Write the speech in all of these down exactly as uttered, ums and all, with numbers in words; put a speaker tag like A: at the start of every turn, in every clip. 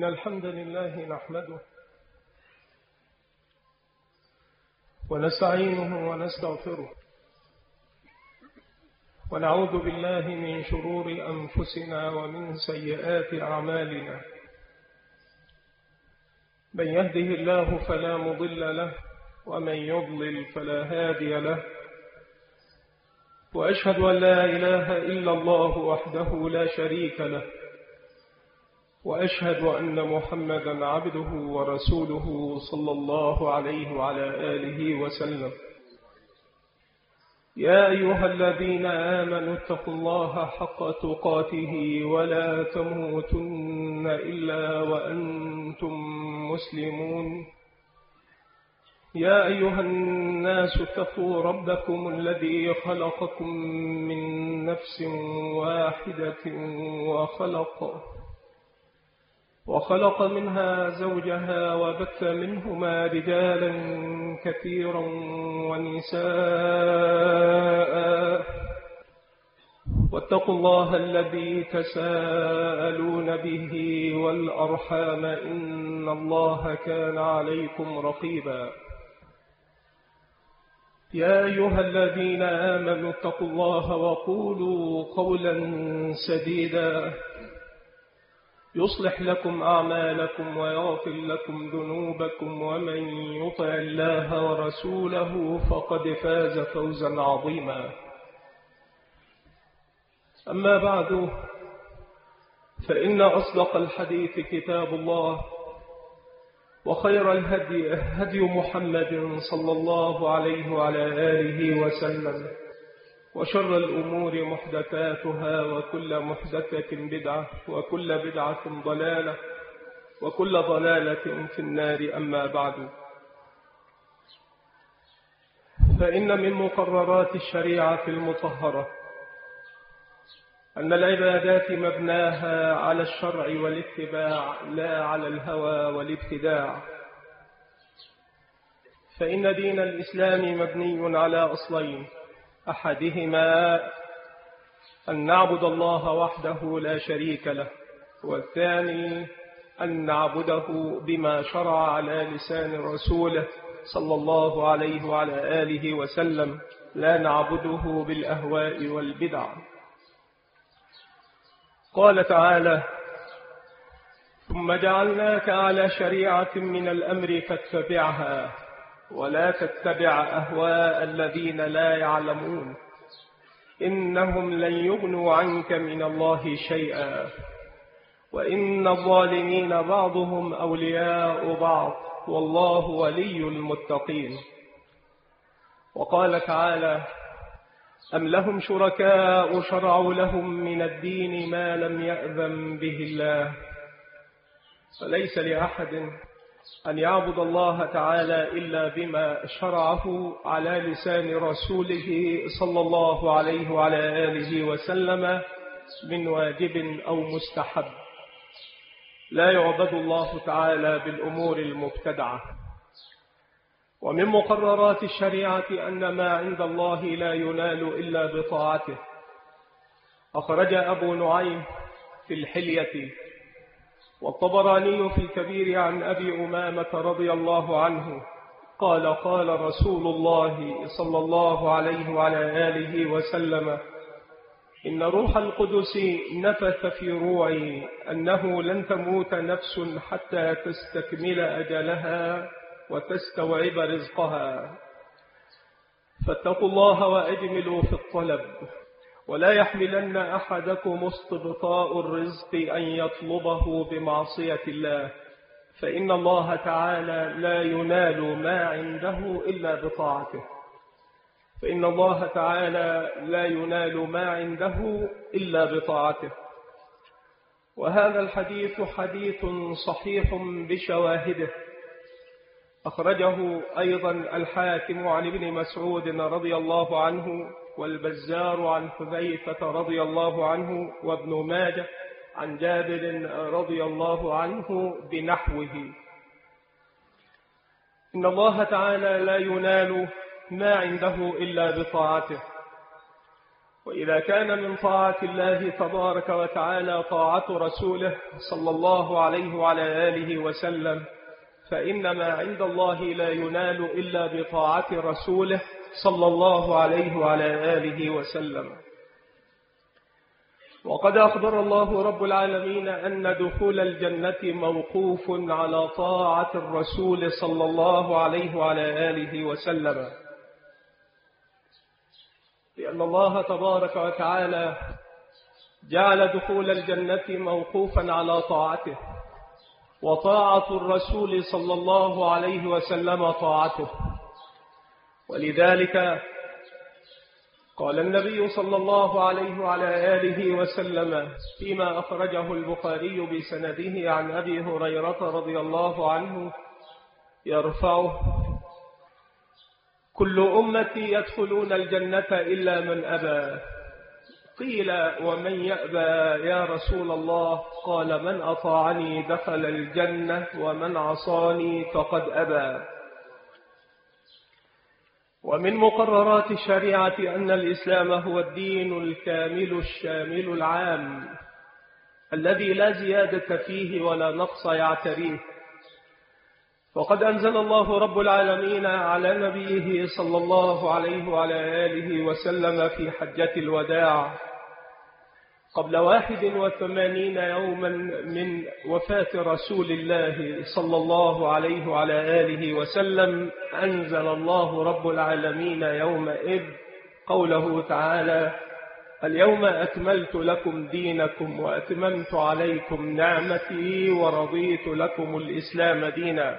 A: إن الحمد لله نحمده ونستعينه ونستغفره ونعوذ بالله من شرور أنفسنا ومن سيئات أعمالنا. من يهده الله فلا مضل له ومن يضلل فلا هادي له، وأشهد أن لا إله إلا الله وحده لا شريك له، وأشهد أن محمدا عبده ورسوله صلى الله عليه وعلى آله وسلم. يا أيها الذين آمنوا اتقوا الله حق تقاته ولا تموتن إلا وأنتم مسلمون. يا أيها الناس اتقوا ربكم الذي خلقكم من نفس واحدة وخلق وخلق منها زوجها وبث منهما رجالا كثيرا ونساء، واتقوا الله الذي تساءلون به والأرحام إن الله كان عليكم رقيبا. يا أيها الذين آمنوا اتقوا الله وقولوا قولا سديدا يصلح لكم أعمالكم ويغفر لكم ذنوبكم، ومن يطع الله ورسوله فقد فاز فوزا عظيما. أما بعد، فإن أصدق الحديث كتاب الله، وخير الهدي هدي محمد صلى الله عليه وعلى آله وسلم، وشر الأمور محدثاتها، وكل محدثة بدعة، وكل بدعة ضلالة، وكل ضلالة في النار. أما بعد، فإن من مقررات الشريعة المطهرة أن العبادات مبناها على الشرع والاتباع لا على الهوى والابتداع، فإن دين الإسلام مبني على أصلين: أحدهما أن نعبد الله وحده لا شريك له، والثاني أن نعبده بما شرع على لسان رسوله صلى الله عليه وعلى آله وسلم، لا نعبده بالأهواء والبدع. قال تعالى: ثم جعلناك على شريعة من الأمر فاتبعها ولا تتبع أهواء الذين لا يعلمون، إنهم لن يغنوا عنك من الله شيئا، وإن الظالمين بعضهم أولياء بعض، والله ولي المتقين. وقال تعالى: أم لهم شركاء شرعوا لهم من الدين ما لم يأذن به الله. فليس لأحد أن يعبد الله تعالى إلا بما شرعه على لسان رسوله صلى الله عليه وعلى آله وسلم من واجب أو مستحب. لا يعبد الله تعالى بالأمور المبتدعة. ومن مقررات الشريعة أن ما عند الله لا ينال إلا بطاعته. أخرج أبو نعيم في الحلية والطبراني في الكبير عن أبي أمامة رضي الله عنه قال: قال رسول الله صلى الله عليه وعلى آله وسلم: إن روح القدس نفث في روعي أنه لن تموت نفس حتى تستكمل أجلها وتستوعب رزقها، فاتقوا الله وأجملوا في الطلب، ولا يحملن أحدكم استبطاء الرزق أن يطلبه بمعصية الله، فإن الله تعالى لا ينال ما عنده إلا بطاعته. فإن الله تعالى لا ينال ما عنده إلا بطاعته. وهذا الحديث حديث صحيح بشواهده. أخرجه أيضا الحاكم عن ابن مسعود رضي الله عنه، والبزار عن حذيفة رضي الله عنه، وابن ماجه عن جابر رضي الله عنه بنحوه. إن الله تعالى لا ينال ما عنده إلا بطاعته. وإذا كان من طاعة الله تبارك وتعالى طاعة رسوله صلى الله عليه وعلى آله وسلم، فإن ما عند الله لا ينال إلا بطاعة رسوله صلى الله عليه وعلى آله وسلم. وقد أخبر الله رب العالمين أن دخول الجنة موقوف على طاعة الرسول صلى الله عليه وعلى آله وسلم، لأن الله تبارك وتعالى جعل دخول الجنة موقوفا على طاعته، وطاعة الرسول صلى الله عليه وسلم طاعته. ولذلك قال النبي صلى الله عليه وعلى آله وسلم فيما أخرجه البخاري بسنده عن أبي هريرة رضي الله عنه يرفعه: كل أمتي يدخلون الجنة إلا من أبى. قيل: ومن يأبى يا رسول الله؟ قال: من أطاعني دخل الجنة ومن عصاني فقد أبى. ومن مقررات الشريعة أن الإسلام هو الدين الكامل الشامل العام الذي لا زيادة فيه ولا نقص يعتريه. وقد أنزل الله رب العالمين على نبيه صلى الله عليه وعلى آله وسلم في حجة الوداع قبل واحد وثمانين يوما من وفاة رسول الله صلى الله عليه وعلى آله وسلم، أنزل الله رب العالمين يومئذ قوله تعالى: اليوم أكملت لكم دينكم وأتممت عليكم نعمتي ورضيت لكم الإسلام دينا.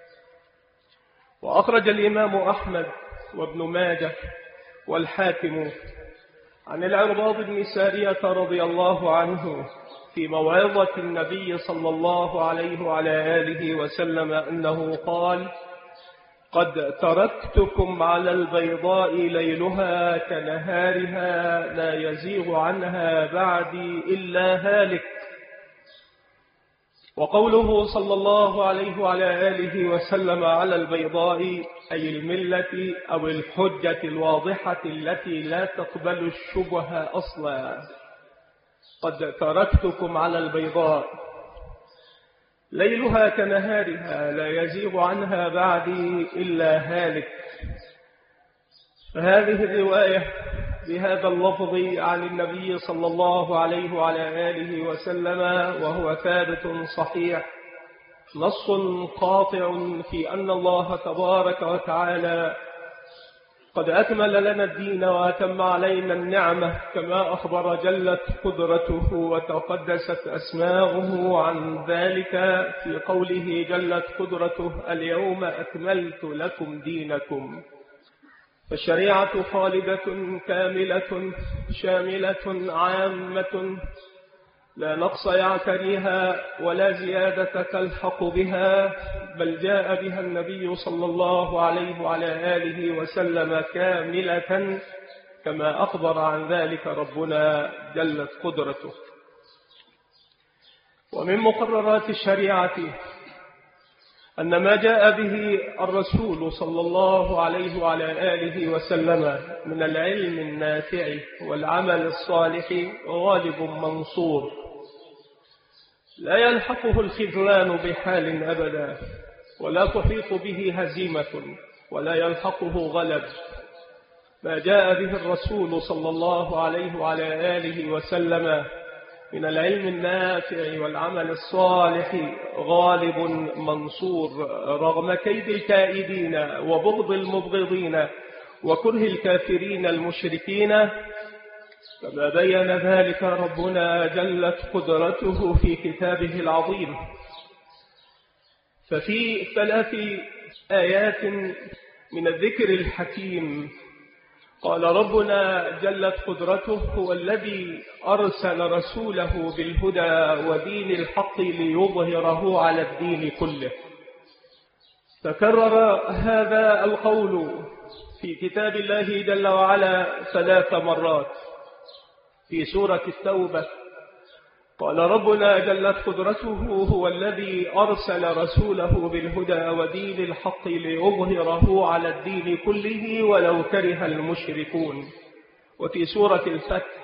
A: وأخرج الإمام أحمد وابن ماجه والحاكم عن العرباض بن سارية رضي الله عنه في موعظة النبي صلى الله عليه وعلى آله وسلم أنه قال: قد تركتكم على البيضاء ليلها كنهارها لا يزيغ عنها بعدي إلا هالك. وقوله صلى الله عليه وعلى آله وسلم على البيضاء أي الملة أو الحجة الواضحة التي لا تقبل الشبهة أصلا. قد تركتكم على البيضاء ليلها كنهارها لا يزيغ عنها بعدي إلا هالك. فهذه الرواية بهذا اللفظ عن النبي صلى الله عليه وعلى آله وسلم وهو ثابت صحيح، نص قاطع في أن الله تبارك وتعالى قد أكمل لنا الدين وأتم علينا النعمة، كما أخبر جلت قدرته وتقدست أسماؤه عن ذلك في قوله جلت قدرته: اليوم أكملت لكم دينكم. فالشريعة خالدة كاملة شاملة عامة لا نقص يعتريها ولا زيادة تلحق بها، بل جاء بها النبي صلى الله عليه وعلى آله وسلم كاملة كما أخبر عن ذلك ربنا جلت قدرته. ومن مقررات الشريعة أن ما جاء به الرسول صلى الله عليه وعلى آله وسلم من العلم النافع والعمل الصالح غالب منصور لا يلحقه الخذلان بحال أبدا، ولا تحيط به هزيمة ولا يلحقه غلب. ما جاء به الرسول صلى الله عليه وعلى آله وسلم من العلم النافع والعمل الصالح غالب منصور رغم كيد الكائدين وبغض المبغضين وكره الكافرين المشركين، كما بين ذلك ربنا جلت قدرته في كتابه العظيم. ففي ثلاث آيات من الذكر الحكيم قال ربنا جلت قدرته: هو الذي أرسل رسوله بالهدى ودين الحق ليظهره على الدين كله. تكرر هذا القول في كتاب الله جل وعلا ثلاث مرات. في سورة التوبة قال ربنا جلت قدرته: هو الذي أرسل رسوله بالهدى ودين الحق ليظهره على الدين كله ولو كره المشركون. وفي سورة الفتح: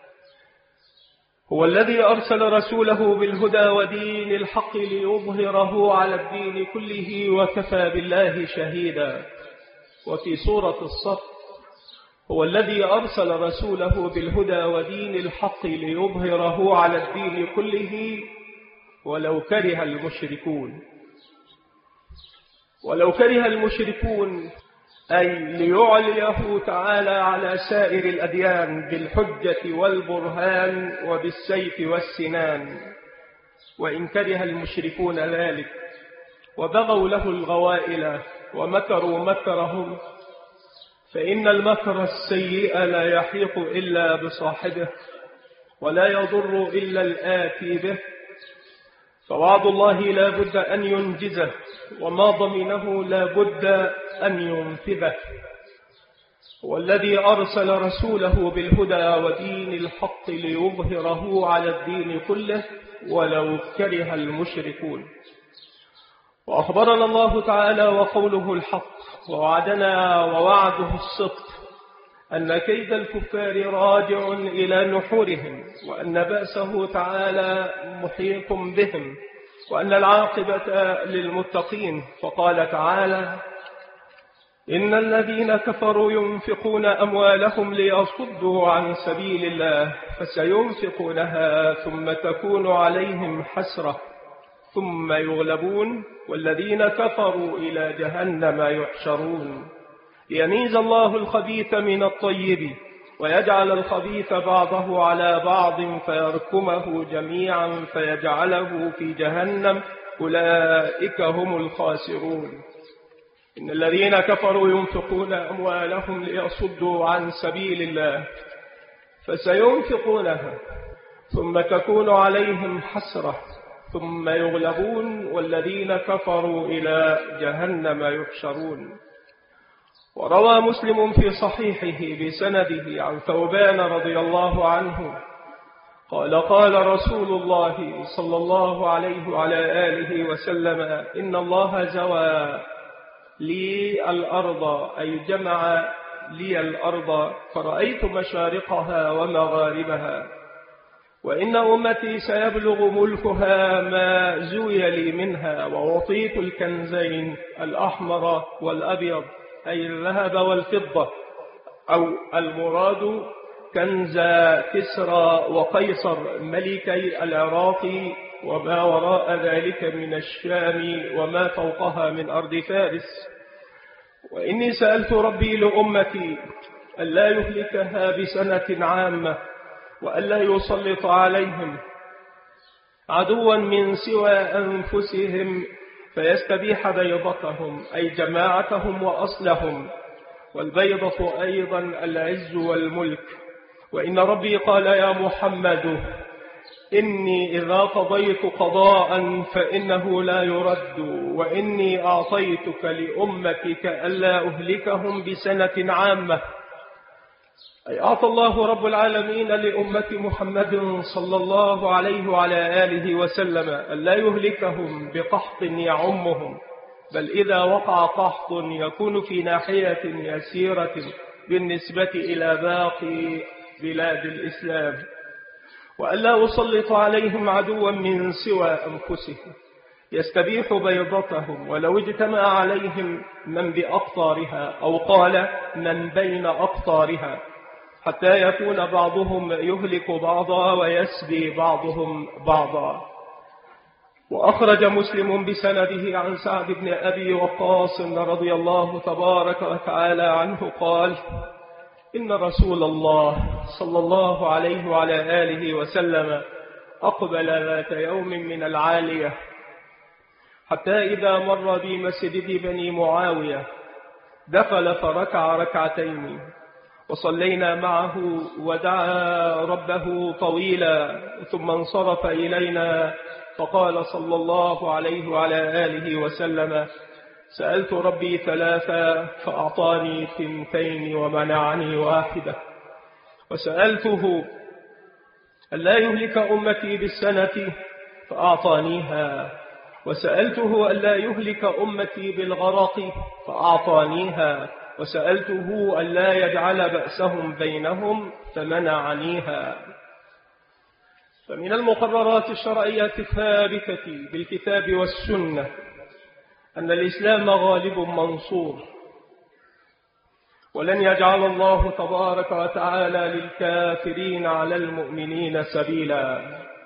A: هو الذي أرسل رسوله بالهدى ودين الحق ليظهره على الدين كله وكفى بالله شهيدا. وفي سورة الصف: هو الذي أرسل رسوله بالهدى ودين الحق ليظهره على الدين كله ولو كره المشركون. ولو كره المشركون أي ليعليه تعالى على سائر الأديان بالحجة والبرهان وبالسيف والسنان. وإن كره المشركون ذلك وبغوا له الغوائل ومكروا مكرهم، فإن المكر السيء لا يحيق إلا بصاحبه ولا يضر إلا الآتي به، فوعد الله لا بد أن ينجزه وما ضمنه لا بد أن ينفذه. هو الذي أرسل رسوله بالهدى ودين الحق ليظهره على الدين كله ولو كره المشركون. وأخبرنا الله تعالى وقوله الحق ووعدنا ووعده الصدق أن كيد الكفار راجع إلى نحورهم، وأن بأسه تعالى محيط بهم، وأن العاقبة للمتقين. فقال تعالى: إن الذين كفروا ينفقون أموالهم ليصدوا عن سبيل الله فسينفقونها ثم تكون عليهم حسرة ثم يغلبون والذين كفروا إلى جهنم يحشرون ليميز الله الخبيث من الطيب ويجعل الخبيث بعضه على بعض فيركمه جميعا فيجعله في جهنم أولئك هم الخاسرون. إن الذين كفروا ينفقون أموالهم ليصدوا عن سبيل الله فسينفقونها ثم تكون عليهم حسرة ثم يغلبون والذين كفروا إلى جهنم يحشرون. وروى مسلم في صحيحه بسنده عن ثوبان رضي الله عنه قال: قال رسول الله صلى الله عليه وعلى آله وسلم: إن الله زوى لي الأرض، أي جمع لي الأرض، فرأيت مشارقها ومغاربها، وإن أمتي سيبلغ ملكها ما زوي لي منها، ووطيت الكنزين الأحمر والأبيض أي الذهب والفضة، أو المراد كنز كسرى وقيصر ملكي العراق وما وراء ذلك من الشام وما فوقها من أرض فارس. وإني سألت ربي لأمتي ألا يهلكها بسنة عامة وألا يسلط عليهم عدوا من سوى أنفسهم فيستبيح بيضتهم، أي جماعتهم وأصلهم، والبيضة أيضا العز والملك. وإن ربي قال: يا محمد إني إذا قضيت قضاء فإنه لا يرد، وإني أعطيتك لأمتك ألا أهلكهم بسنة عامة، أي أعطى الله رب العالمين لأمة محمد صلى الله عليه وعلى آله وسلم ألا يهلكهم بقحط يعمهم، بل إذا وقع قحط يكون في ناحية يسيرة بالنسبة إلى باقي بلاد الإسلام، وألا أسلط عليهم عدوا من سوى أنفسهم يستبيح بيضتهم ولو اجتمع عليهم من بأقطارها، أو قال من بين أقطارها، حتى يكون بعضهم يهلك بعضا ويسبي بعضهم بعضا. وأخرج مسلم بسنده عن سعد بن أبي وقاص رضي الله تبارك وتعالى عنه قال: إن رسول الله صلى الله عليه وعلى آله وسلم أقبل ذات يوم من العالية، حتى إذا مر بمسجد بني معاوية دخل فركع ركعتين، وصلينا معه ودعا ربه طويلا، ثم انصرف إلينا فقال صلى الله عليه وعلى آله وسلم: سألت ربي ثلاثة فأعطاني ثنتين ومنعني واحدة، وسألته ألا يهلك أمتي بالسنة فأعطانيها، وسألته ألا يهلك أمتي بالغرق فأعطانيها، وسألته ألا يجعل بأسهم بينهم فمنعنيها. فمن المقررات الشرعية الثابتة بالكتاب والسنة أن الإسلام غالب منصور، ولن يجعل الله تبارك وتعالى للكافرين على المؤمنين سبيلا.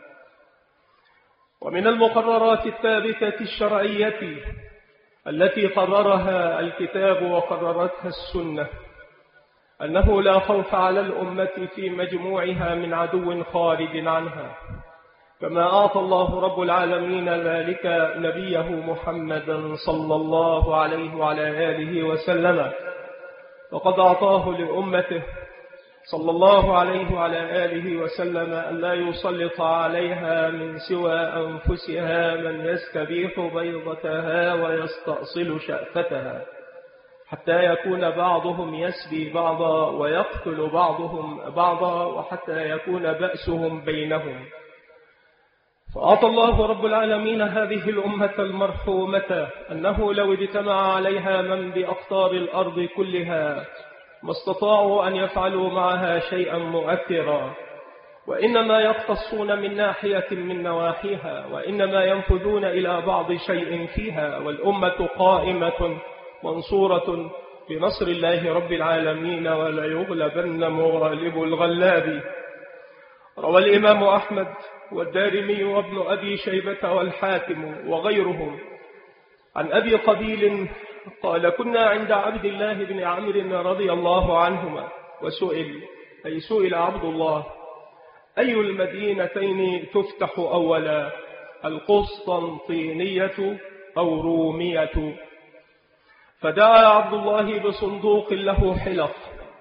A: ومن المقررات الثابتة الشرعية التي قررها الكتاب وقررتها السنة أنه لا خوف على الأمة في مجموعها من عدو خارج عنها، كما أعطى الله رب العالمين ذلك نبيه محمدا صلى الله عليه وعلى آله وسلم، وقد أعطاه لأمته صلى الله عليه وعلى آله وسلم أن لا يسلط عليها من سوى أنفسها من يستبيح بيضتها ويستأصل شأفتها، حتى يكون بعضهم يسبي بعضا ويقتل بعضهم بعضا، وحتى يكون بأسهم بينهم. فأعطى الله رب العالمين هذه الأمة المرحومة أنه لو اجتمع عليها من بأقطار الأرض كلها ما استطاعوا أن يفعلوا معها شيئا مؤثرا، وإنما يقتصون من ناحية من نواحيها، وإنما ينفذون إلى بعض شيء فيها، والأمة قائمة منصورة بنصر الله رب العالمين، ولا يغلبن مغالب الغلاب. روى الإمام أحمد والدارمي وابن أبي شيبة والحاكم وغيرهم عن أبي قبيل قال: كنا عند عبد الله بن عمرو رضي الله عنهما، وسئل أي سئل عبد الله أي المدينتين تفتح أولا، القسطنطينية أو رومية؟ فدعا عبد الله بصندوق له حلق،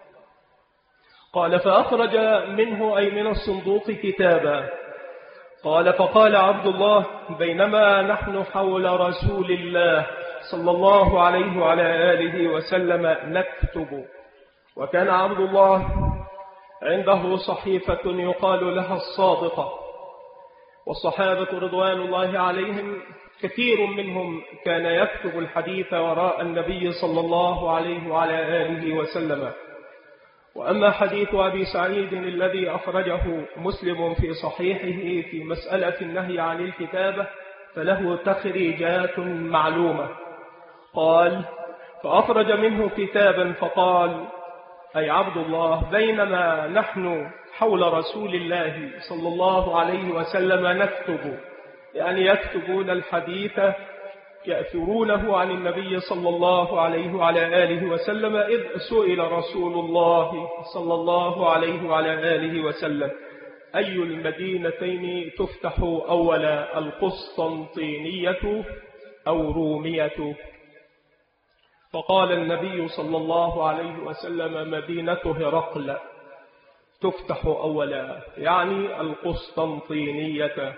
A: قال: فأخرج منه أي من الصندوق كتابا. قال: فقال عبد الله: بينما نحن حول رسول الله صلى الله عليه وعلى آله وسلم نكتب، وكان عبد الله عنده صحيفة يقال لها الصادقة، والصحابة رضوان الله عليهم كثير منهم كان يكتب الحديث وراء النبي صلى الله عليه وعلى آله وسلم. وأما حديث أبي سعيد الذي أخرجه مسلم في صحيحه في مسألة النهي عن الكتابة فله تخريجات معلومة. قال: فأخرج منه كتابا فقال أي عبد الله: بينما نحن حول رسول الله صلى الله عليه وسلم نكتب، يعني يكتبون الحديث يأثرونه عن النبي صلى الله عليه وعلى آله وسلم، إذ سئل رسول الله صلى الله عليه وعلى آله وسلم أي المدينتين تفتح أولا، القسطنطينية أو رومية؟ فقال النبي صلى الله عليه وسلم: مدينة هرقل تفتح أولا، يعني القسطنطينية.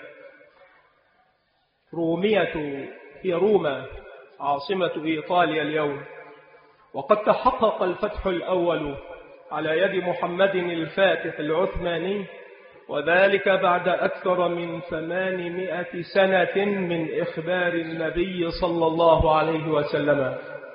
A: رومية هي روما عاصمة إيطاليا اليوم، وقد تحقق الفتح الأول على يد محمد الفاتح العثماني، وذلك بعد أكثر من ثمانمائة سنة من إخبار النبي صلى الله عليه وسلم.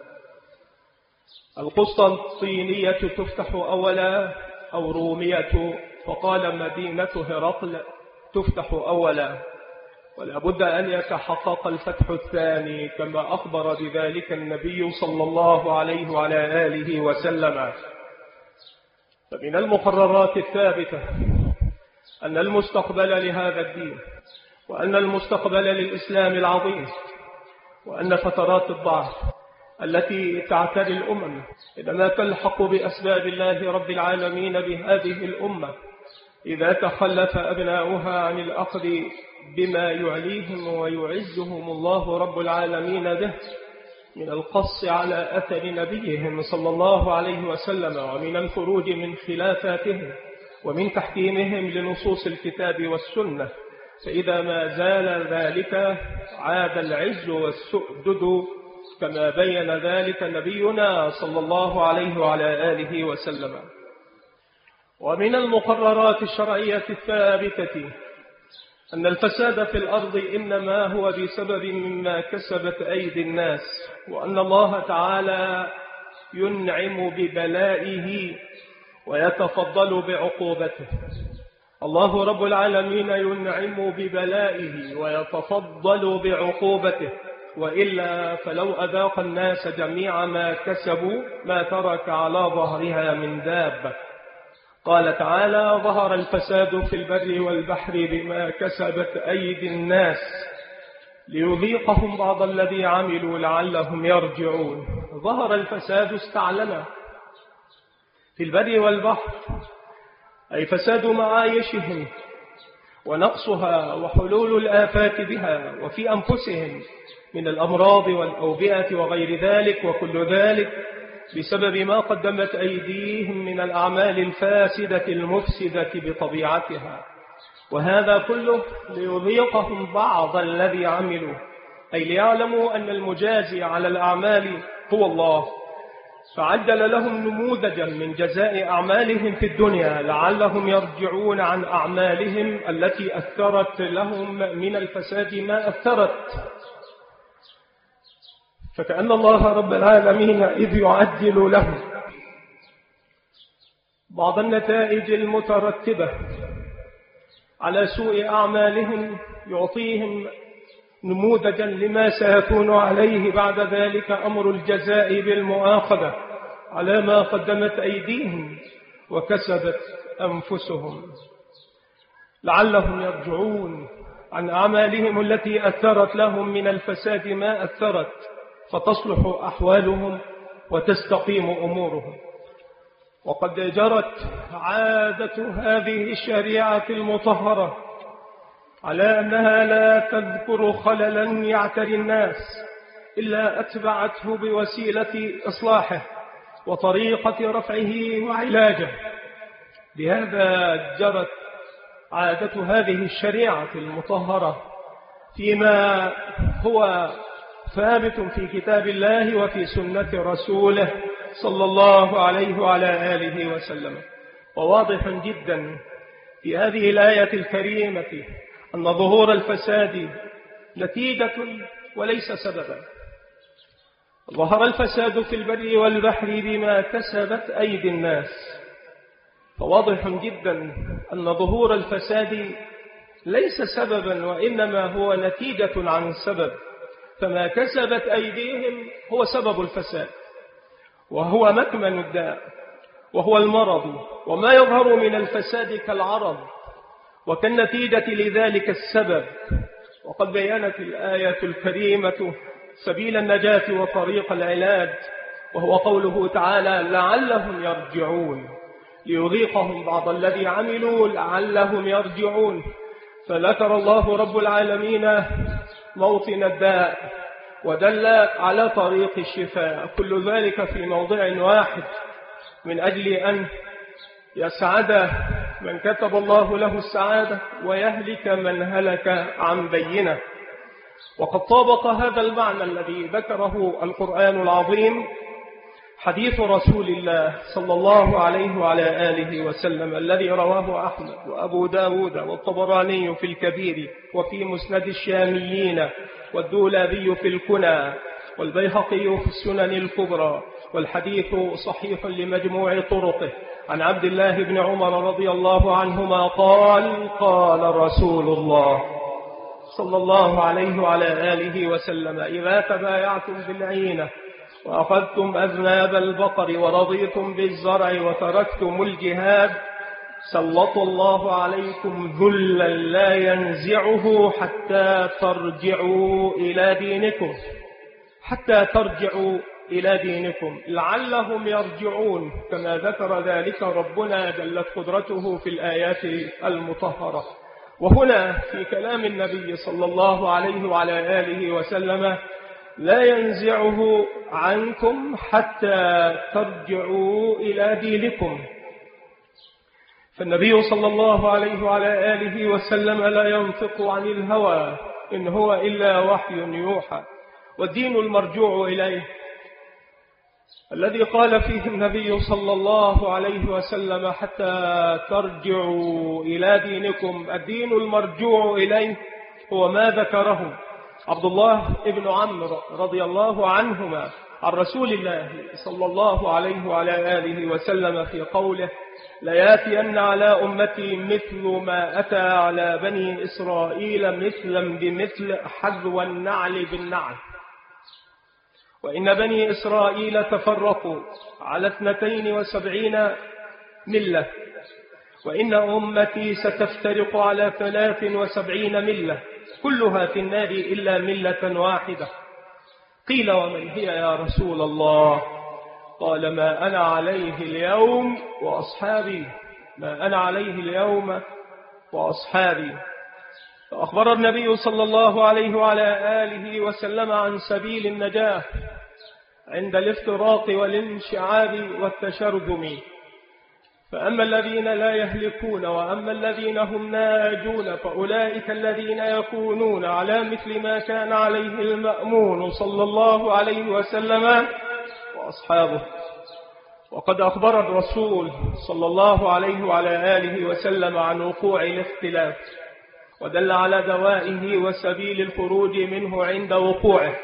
A: القسطنطينية تفتح أولا أو رومية، فقال مدينة هرقل تفتح أولا، ولا بد أن يتحقق الفتح الثاني كما أخبر بذلك النبي صلى الله عليه وعلى آله وسلم. فمن المقررات الثابتة أن المستقبل لهذا الدين، وأن المستقبل للإسلام العظيم، وأن فترات الضعف التي تعتري الأمم إنما تلحق بأسباب الله رب العالمين بهذه الأمة إذا تخلف أبناؤها عن الأخذ بما يعليهم ويعزهم الله رب العالمين به من القص على أثر نبيهم صلى الله عليه وسلم، ومن الخروج من خلافاتهم، ومن تحكيمهم لنصوص الكتاب والسنة. فإذا ما زال ذلك عاد العز والسؤدد كما بين ذلك نبينا صلى الله عليه وعلى آله وسلم. ومن المقررات الشرعية الثابتة أن الفساد في الأرض إنما هو بسبب مما كسبت أيدي الناس، وأن الله تعالى ينعم ببلائه ويتفضل بعقوبته. الله رب العالمين ينعم ببلائه ويتفضل بعقوبته، وإلا فلو أذاق الناس جميع ما كسبوا ما ترك على ظهرها من دابة. قال تعالى: ظهر الفساد في البر والبحر بما كسبت أيدي الناس ليذيقهم بعض الذي عملوا لعلهم يرجعون. ظهر الفساد استعلن في البر والبحر، أي فساد معايشهم ونقصها وحلول الآفات بها وفي أنفسهم من الأمراض والأوبئة وغير ذلك، وكل ذلك بسبب ما قدمت أيديهم من الأعمال الفاسدة المفسدة بطبيعتها. وهذا كله ليذيقهم بعض الذي عملوا، أي ليعلموا أن المجازي على الأعمال هو الله، فعجل لهم نموذجا من جزاء أعمالهم في الدنيا لعلهم يرجعون عن أعمالهم التي أثرت لهم من الفساد ما أثرت. فكأن الله رب العالمين إذ يعجل لهم بعض النتائج المترتبة على سوء أعمالهم يعطيهم نموذجا لما سيكون عليه بعد ذلك أمر الجزاء بالمؤاخذة على ما قدمت أيديهم وكسبت أنفسهم، لعلهم يرجعون عن أعمالهم التي أثرت لهم من الفساد ما أثرت، فتصلح أحوالهم وتستقيم أمورهم. وقد جرت عادة هذه الشريعة المطهرة على أنها لا تذكر خللا يعتري الناس إلا أتبعته بوسيلة إصلاحه وطريقة رفعه وعلاجه. لهذا جرت عادة هذه الشريعة المطهرة فيما هو ثابت في كتاب الله وفي سنة رسوله صلى الله عليه وعلى آله وسلم. وواضح جدا في هذه الآية الكريمة أن ظهور الفساد نتيجة وليس سببا. ظهر الفساد في البر والبحر بما كسبت أيدي الناس، فواضح جدا أن ظهور الفساد ليس سببا وإنما هو نتيجة عن سبب، فما كسبت أيديهم هو سبب الفساد، وهو مكمن الداء، وهو المرض، وما يظهر من الفساد كالعرض وكالنتيجة لذلك السبب. وقد بيّنت الآية الكريمة سبيل النجاة وطريق العلاج، وهو قوله تعالى: لعلهم يرجعون، ليذيقهم بعض الذي عملوا لعلهم يرجعون. فذكر الله رب العالمين موطن الداء ودل على طريق الشفاء، كل ذلك في موضع واحد من أجل أن يسعد من كتب الله له السعادة ويهلك من هلك عن بينه. وقد طابق هذا المعنى الذي ذكره القرآن العظيم حديث رسول الله صلى الله عليه وعلى آله وسلم الذي رواه أحمد وأبو داود والطبراني في الكبير وفي مسند الشاميين والدولابي في الكنى والبيهقي في السنن الكبرى، والحديث صحيح لمجموع طرقه، عن عبد الله بن عمر رضي الله عنهما قال: قال رسول الله صلى الله عليه وعلى آله وسلم: إذا تبايعتم بالعينة وأخذتم أذناب البقر ورضيتم بالزرع وتركتم الجهاد سلط الله عليكم ذلا لا ينزعه حتى ترجعوا إلى دينكم حتى ترجعوا إلى دينكم لعلهم يرجعون، كما ذكر ذلك ربنا جلت قدرته في الآيات المطهرة. وهنا في كلام النبي صلى الله عليه وعلى آله وسلم: لا ينزعه عنكم حتى ترجعوا إلى دينكم. فالنبي صلى الله عليه وعلى آله وسلم لا ينطق عن الهوى، إن هو إلا وحي يوحى. والدين المرجوع إليه الذي قال فيه النبي صلى الله عليه وسلم: حتى ترجعوا إلى دينكم، الدين المرجوع إليه هو ما ذكره عبد الله بن عمرو رضي الله عنهما عن رسول الله صلى الله عليه وعلى آله وسلم في قوله: لياتين على أمتي مثل ما أتى على بني إسرائيل مثلا بمثل حذو النعل بالنعل. وإن بني إسرائيل تفرقوا على اثنتين وسبعين ملة، وإن أمتي ستفترق على ثلاث وسبعين ملة كلها في النار إلا ملة واحدة. قيل: ومن هي يا رسول الله؟ قال: ما أنا عليه اليوم وأصحابي، ما أنا عليه اليوم وأصحابي. فأخبر النبي صلى الله عليه وعلى آله وسلم عن سبيل النجاة عند الافتراق والانشعاب والتشرذم. فأما الذين لا يهلكون وأما الذين هم ناجون فأولئك الذين يكونون على مثل ما كان عليه المأمون صلى الله عليه وسلم وأصحابه. وقد أخبر الرسول صلى الله عليه وعلى آله وسلم عن وقوع الاختلاف، ودل على دوائه وسبيل الخروج منه عند وقوعه،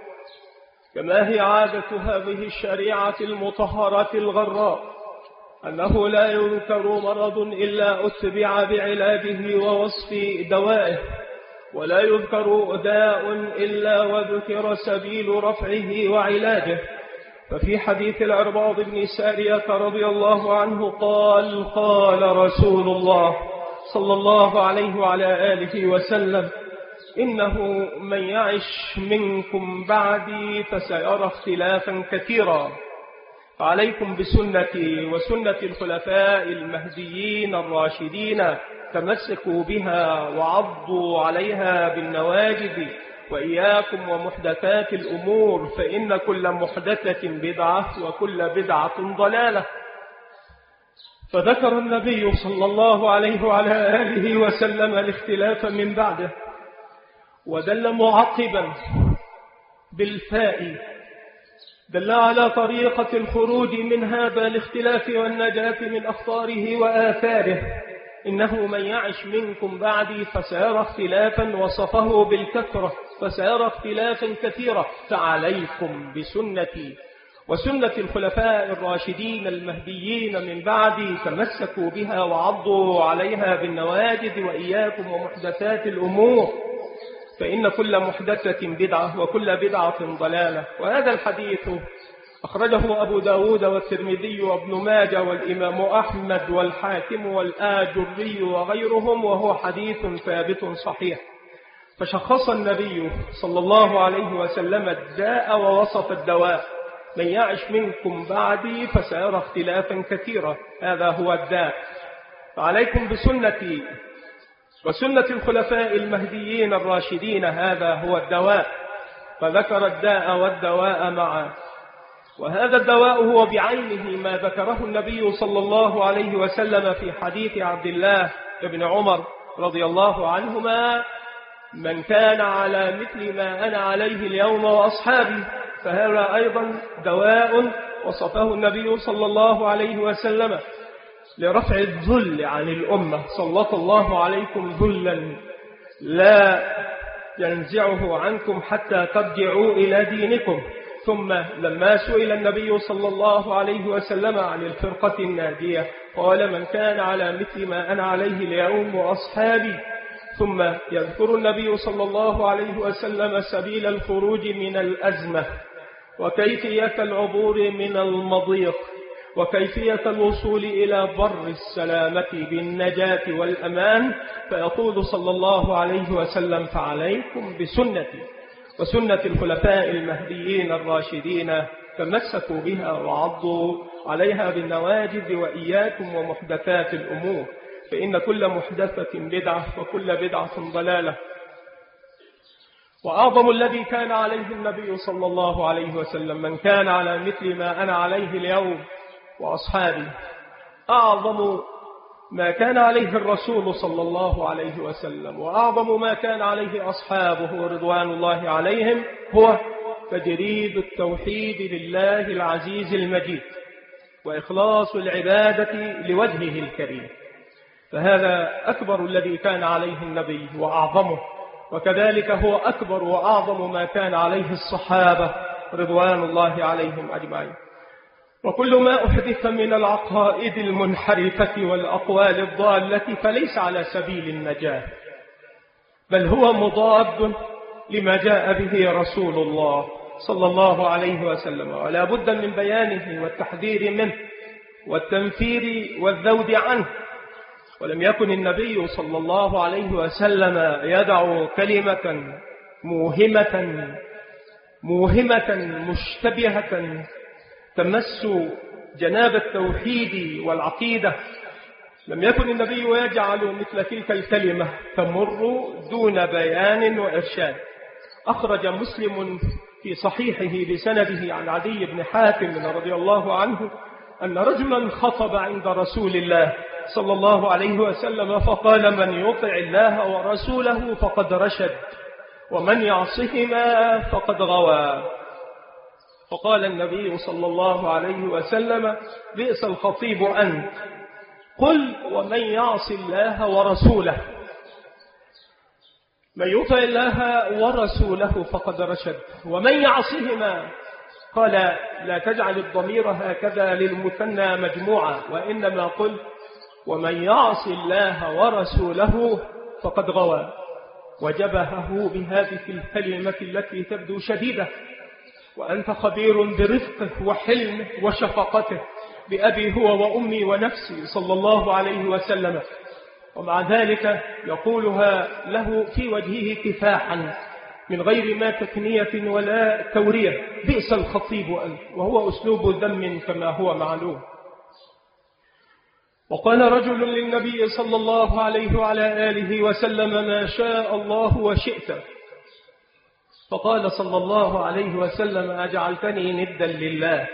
A: كما هي عادة هذه الشريعة المطهرة الغراء، أنه لا يذكر مرض إلا أتبع بعلاجه ووصف دوائه، ولا يذكر داء إلا وذكر سبيل رفعه وعلاجه. ففي حديث العرباض بن سارية رضي الله عنه قال: قال رسول الله صلى الله عليه وعلى آله وسلم: إنه من يعش منكم بعدي فسيرى اختلافا كثيرا، فعليكم بسنتي وسنة الخلفاء المهديين الراشدين، تمسكوا بها وعضوا عليها بالنواجذ، وإياكم ومحدثات الأمور، فإن كل محدثة بدعة وكل بدعة ضلالة. فذكر النبي صلى الله عليه وعلى آله وسلم الاختلاف من بعده، ودل معقبا بالفاء، دل على طريقة الخروج من هذا الاختلاف والنجاة من أخطاره وآثاره. إنه من يعش منكم بعدي فسيرى اختلافا، وصفه بالكثرة، فسيرى اختلافا كثيرا، فعليكم بسنتي وسنة الخلفاء الراشدين المهديين من بعدي، تمسكوا بها وعضوا عليها بالنواجذ، وإياكم ومحدثات الأمور، فإن كل محدثة بدعة وكل بدعة ضلالة. وهذا الحديث أخرجه أبو داود والترمذي وابن ماجه والإمام أحمد والحاكم والآجري وغيرهم، وهو حديث ثابت صحيح. فشخص النبي صلى الله عليه وسلم الداء ووصف الدواء: من يعش منكم بعدي فسيرى اختلافا كثيرا، هذا هو الداء، فعليكم بسنتي وسنة الخلفاء المهديين الراشدين، هذا هو الدواء. فذكر الداء والدواء معا، وهذا الدواء هو بعينه ما ذكره النبي صلى الله عليه وسلم في حديث عبد الله بن عمر رضي الله عنهما: من كان على مثل ما أنا عليه اليوم وأصحابي. فهذا أيضا دواء وصفه النبي صلى الله عليه وسلم لرفع الذل عن الأمة. سلط الله عليكم ذلا لا ينزعه عنكم حتى ترجعوا إلى دينكم. ثم لما سئل النبي صلى الله عليه وسلم عن الفرقة الناجية قال: من كان على مثل ما أنا عليه اليوم وأصحابي. ثم يذكر النبي صلى الله عليه وسلم سبيل الخروج من الأزمة، وكيفية العبور من المضيق، وكيفية الوصول إلى بر السلامة بالنجاة والأمان. فيقول صلى الله عليه وسلم: فعليكم بسنتي وسنة الخلفاء المهديين الراشدين، تمسكوا بها وعضوا عليها بالنواجذ، وإياكم ومحدثات الأمور، فإن كل محدثة بدعة وكل بدعة ضلالة. وأعظم الذي كان عليه النبي صلى الله عليه وسلم من كان على مثل ما أنا عليه اليوم وأصحابي. أعظم ما كان عليه الرسول صلى الله عليه وسلم وأعظم ما كان عليه أصحابه رضوان الله عليهم هو تجريد التوحيد لله العزيز المجيد، وإخلاص العبادة لوجهه الكريم. فهذا أكبر الذي كان عليه النبي وأعظمه، وكذلك هو أكبر وأعظم ما كان عليه الصحابة رضوان الله عليهم أجمعين. وكل ما أحدث من العقائد المنحرفة والأقوال الضالة فليس على سبيل النجاة، بل هو مضاد لما جاء به رسول الله صلى الله عليه وسلم، ولا بد من بيانه والتحذير منه والتنفير والذود عنه. ولم يكن النبي صلى الله عليه وسلم يدع كلمة موهمة موهمة مشتبهة تمس جناب التوحيد والعقيدة. لم يكن النبي يجعل مثل تلك الكلمة تمر دون بيان وإرشاد. أخرج مسلم في صحيحه بسنده عن عدي بن حاتم رضي الله عنه أن رجلا خطب عند رسول الله صلى الله عليه وسلم فقال: من يطع الله ورسوله فقد رشد، ومن يعصهما فقد غوى. فقال النبي صلى الله عليه وسلم: بئس الخطيب أنت، قل ومن يعص الله ورسوله. من يطع الله ورسوله فقد رشد، ومن يعصهما، قال لا تجعل الضمير هكذا للمثنى مجموعة، وإنما قل ومن يعص الله ورسوله فقد غوى. وجبهه بهذه الكلمة التي تبدو شديدة، وأنت خبير برفقه وحلمه وشفقته بأبي هو وأمي ونفسي صلى الله عليه وسلم، ومع ذلك يقولها له في وجهه كفاحا من غير ما تكنية ولا تورية: بئس الخطيب أنت، وهو أسلوب ذم كما هو معلوم. وقال رجل للنبي صلى الله عليه وعلى آله وسلم: ما شاء الله وشئت. فقال صلى الله عليه وسلم: أجعلتني ندا لله؟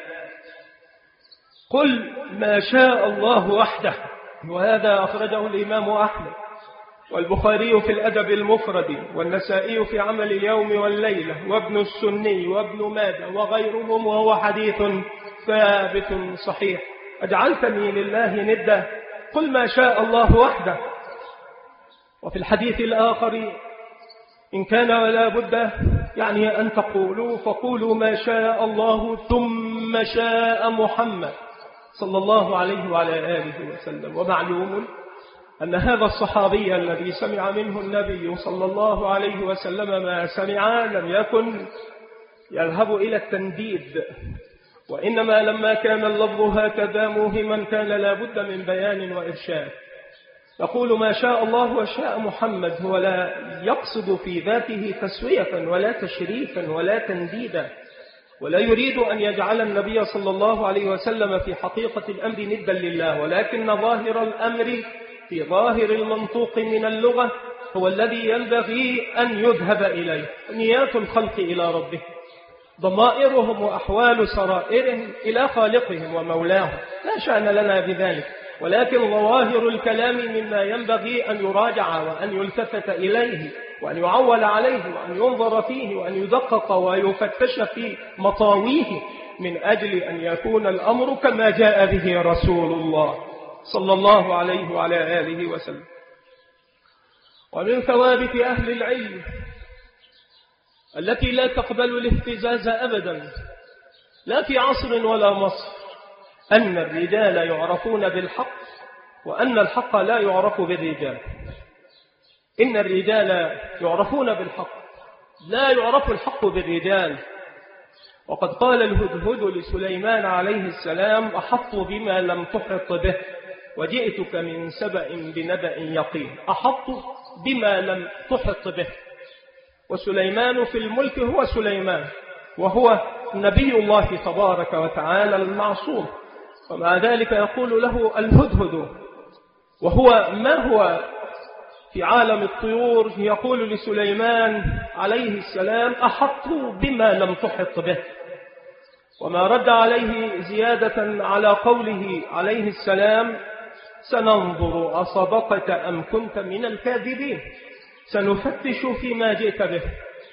A: قل ما شاء الله وحده. وهذا أخرجه الإمام أحمد والبخاري في الأدب المفرد، والنسائي في عمل اليوم والليلة، وابن السني وابن ماجه وغيرهم، وهو حديث ثابت صحيح. أجعلتني لله ندا؟ قل ما شاء الله وحده. وفي الحديث الآخر: إن كان ولا بد يعني أن تقولوا فقولوا ما شاء الله ثم شاء محمد صلى الله عليه وعلى آله وسلم. ومعلوم أن هذا الصحابي الذي سمع منه النبي صلى الله عليه وسلم ما سمع لم يكن يذهب إلى التنديد، وإنما لما كان اللفظ هكذا موهما كان لا بد من بيان وإرشاد. يقول ما شاء الله وشاء محمد، هو لا يقصد في ذاته تسوية ولا تشريفا ولا تنديدا، ولا يريد أن يجعل النبي صلى الله عليه وسلم في حقيقة الأمر ندا لله، ولكن ظاهر الأمر في ظاهر المنطوق من اللغة هو الذي ينبغي أن يذهب إليه. نيات الخلق إلى ربه، ضمائرهم وأحوال سرائرهم إلى خالقهم ومولاهم، لا شأن لنا بذلك، ولكن ظواهر الكلام مما ينبغي أن يراجع وأن يلتفت إليه وأن يعول عليه وأن ينظر فيه وأن يدقق ويفتش في مطاويه من أجل أن يكون الأمر كما جاء به رسول الله صلى الله عليه وعلى آله وسلم. ومن ثوابت أهل العلم التي لا تقبل الاهتزاز أبدا، لا في عصر ولا مصر، أن الرجال يعرفون بالحق وأن الحق لا يعرف بالرجال. إن الرجال يعرفون بالحق، لا يعرف الحق بالرجال. وقد قال الهدهد لسليمان عليه السلام: أحط بما لم تحط به وجئتك من سبأ بنبأ يقين. أحط بما لم تحط به، وسليمان في الملك هو سليمان، وهو نبي الله تبارك وتعالى المعصوم، ومع ذلك يقول له الهدهد، وهو ما هو في عالم الطيور يقول لسليمان عليه السلام: أحط بما لم تحط به. وما رد عليه زيادة على قوله عليه السلام: سننظر أصدقت أم كنت من الكاذبين. سنفتش فيما جئت به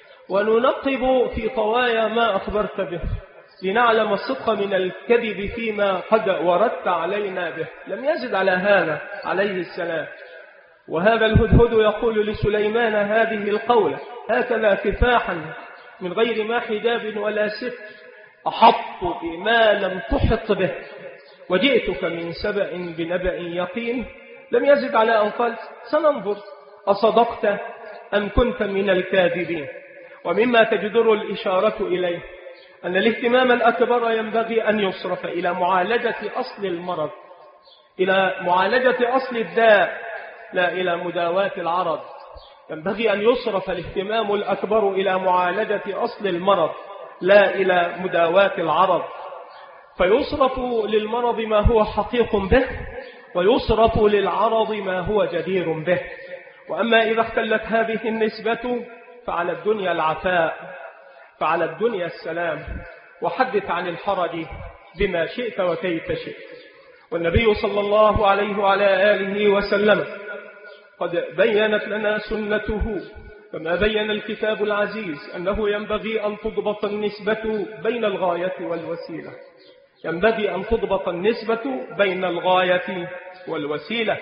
A: وننقب في طوايا ما أخبرت به لنعلم الصدق من الكذب فيما قد وردت علينا به. لم يزد على هذا عليه السلام. وهذا الهدهد يقول لسليمان هذه القولة هكذا كفاحا من غير ما حجاب ولا ستر، أحط بما لم تحط به، وجئتك من سبأ بنبأ يقين، لم يزد على أن قال سننظر أصدقت أم كنت من الكاذبين. ومما تجدر الإشارة إليه أن الاهتمام الأكبر ينبغي أن يصرف إلى معالجة أصل المرض، إلى معالجة أصل الداء، لا إلى مداواة العرض. ينبغي أن يصرف الاهتمام الأكبر إلى معالجة أصل المرض لا إلى مداواة العرض، فيصرف للمرض ما هو حقيق به، ويصرف للعرض ما هو جدير به. وأما إذا اختلت هذه النسبة فعلى الدنيا العفاء، فعلى الدنيا السلام، وحدث عن الحرج بما شئت وكيف شئت. والنبي صلى الله عليه وعلى آله وسلم قد بينت لنا سنته كما بين الكتاب العزيز أنه ينبغي أن تضبط النسبة بين الغاية والوسيلة، ينبغي أن تضبط النسبة بين الغاية والوسيلة.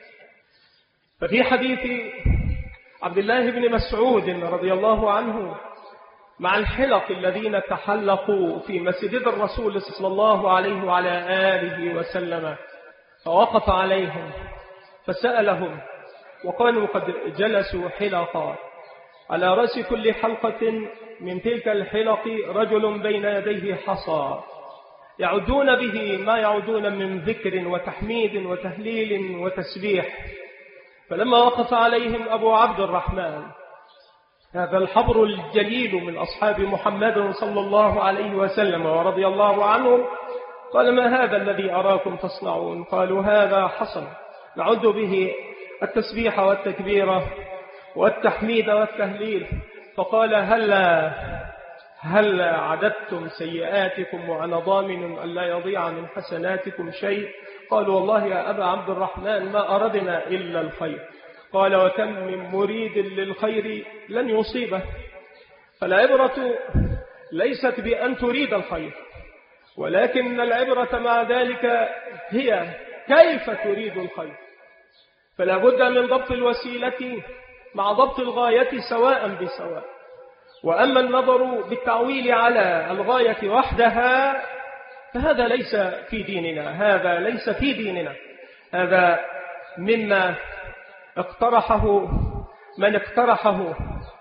A: ففي حديث عبد الله بن مسعود رضي الله عنه مع الحلق الذين تحلقوا في مسجد الرسول صلى الله عليه وعلى آله وسلم، فوقف عليهم فسألهم وقالوا قد جلسوا حلقا، على رأس كل حلقة من تلك الحلق رجل بين يديه حصى يعدون به ما يعدون من ذكر وتحميد وتهليل وتسبيح. فلما وقف عليهم أبو عبد الرحمن هذا الحبر الجليل من أصحاب محمد صلى الله عليه وسلم ورضي الله عنه، قال ما هذا الذي أراكم تصنعون؟ قالوا هذا حصن نعد به التسبيح والتكبير والتحميد والتهليل. فقال هلا هل عددتم سيئاتكم وأنا ضامن أن لا يضيع من حسناتكم شيء؟ قالوا والله يا أبا عبد الرحمن ما أردنا إلا الخير. قال وكم من مريد للخير لن يصيبه. فالعبرة ليست بأن تريد الخير، ولكن العبرة مع ذلك هي كيف تريد الخير. فلا بد من ضبط الوسيلة مع ضبط الغاية سواء بسواء. وأما النظر بالتعويل على الغاية وحدها فهذا ليس في ديننا، هذا ليس في ديننا، هذا مما اقترحه من اقترحه.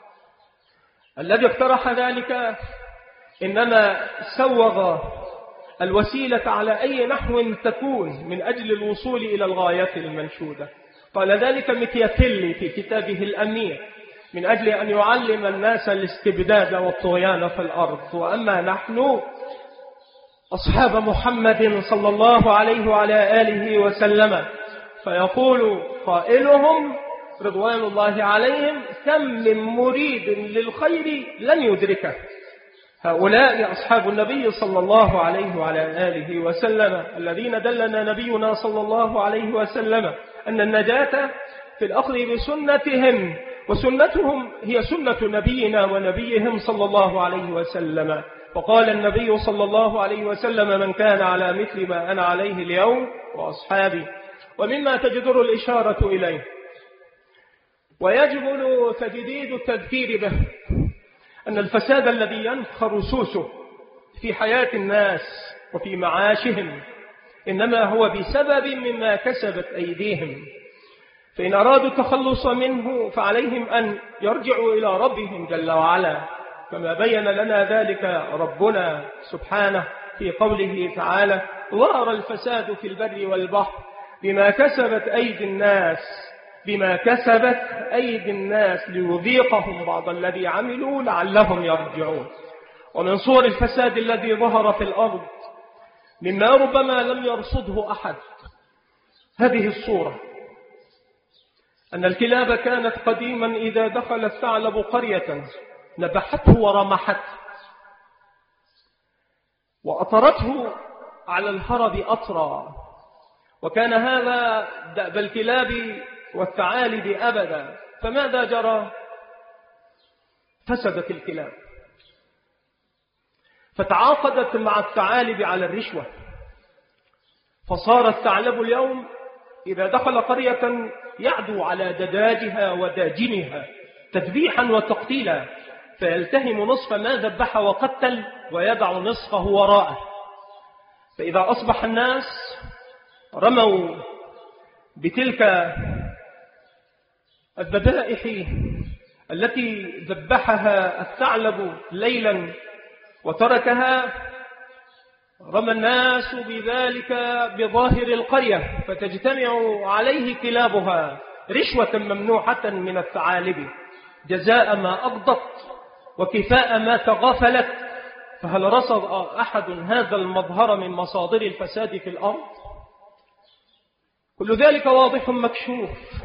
A: الذي اقترح ذلك إنما سوغ الوسيلة على أي نحو تكون من أجل الوصول إلى الغاية المنشودة. قال ذلك مكيافيلي في كتابه الأمير من أجل أن يعلم الناس الاستبداد والطغيان في الأرض. وأما نحن أصحاب محمد صلى الله عليه وعلى آله وسلم فيقول قائلهم رضوان الله عليهم كم من مريد للخير لن يدركه. هؤلاء أصحاب النبي صلى الله عليه وعلى آله وسلم الذين دلنا نبينا صلى الله عليه وسلم أن النجاة في الأخذ بسنتهم، وسنتهم هي سنة نبينا ونبيهم صلى الله عليه وسلم. وقال النبي صلى الله عليه وسلم من كان على مثل ما أنا عليه اليوم وأصحابي. ومما تجدر الإشارة إليه ويجب تجديد التذكير به أن الفساد الذي ينخر سوسه في حياة الناس وفي معاشهم إنما هو بسبب مما كسبت أيديهم، فإن أرادوا التخلص منه فعليهم أن يرجعوا إلى ربهم جل وعلا، كما بين لنا ذلك ربنا سبحانه في قوله تعالى ظهر الفساد في البر والبحر بما كسبت أيدي الناس بما كسبت أيدي الناس ليذيقهم بعض الذي عملوا لعلهم يرجعون. ومن صور الفساد الذي ظهر في الأرض مما ربما لم يرصده أحد هذه الصورة، أن الكلاب كانت قديما إذا دخل الثعلب قرية نبحته ورمحته وأطرته على الهرب أطرا، وكان هذا دأب الكلاب والثعالب أبدا. فماذا جرى؟ فسدت الكلاب، فتعاقدت مع الثعالب على الرشوة، فصار الثعلب اليوم إذا دخل قرية يعدو على دجاجها وداجنها تذبيحا وتقتيلا، فيلتهم نصف ما ذبح وقتل ويدع نصفه وراءه. فإذا أصبح الناس رموا بتلك الذبائح التي ذبحها الثعلب ليلا وتركها، رمى الناس بذلك بظاهر القرية فتجتمع عليه كلابها رشوة ممنوحة من الثعالب جزاء ما أقضت وكفاء ما تغافلت. فهل رصد أحد هذا المظهر من مصادر الفساد في الأرض؟ كل ذلك واضح مكشوف،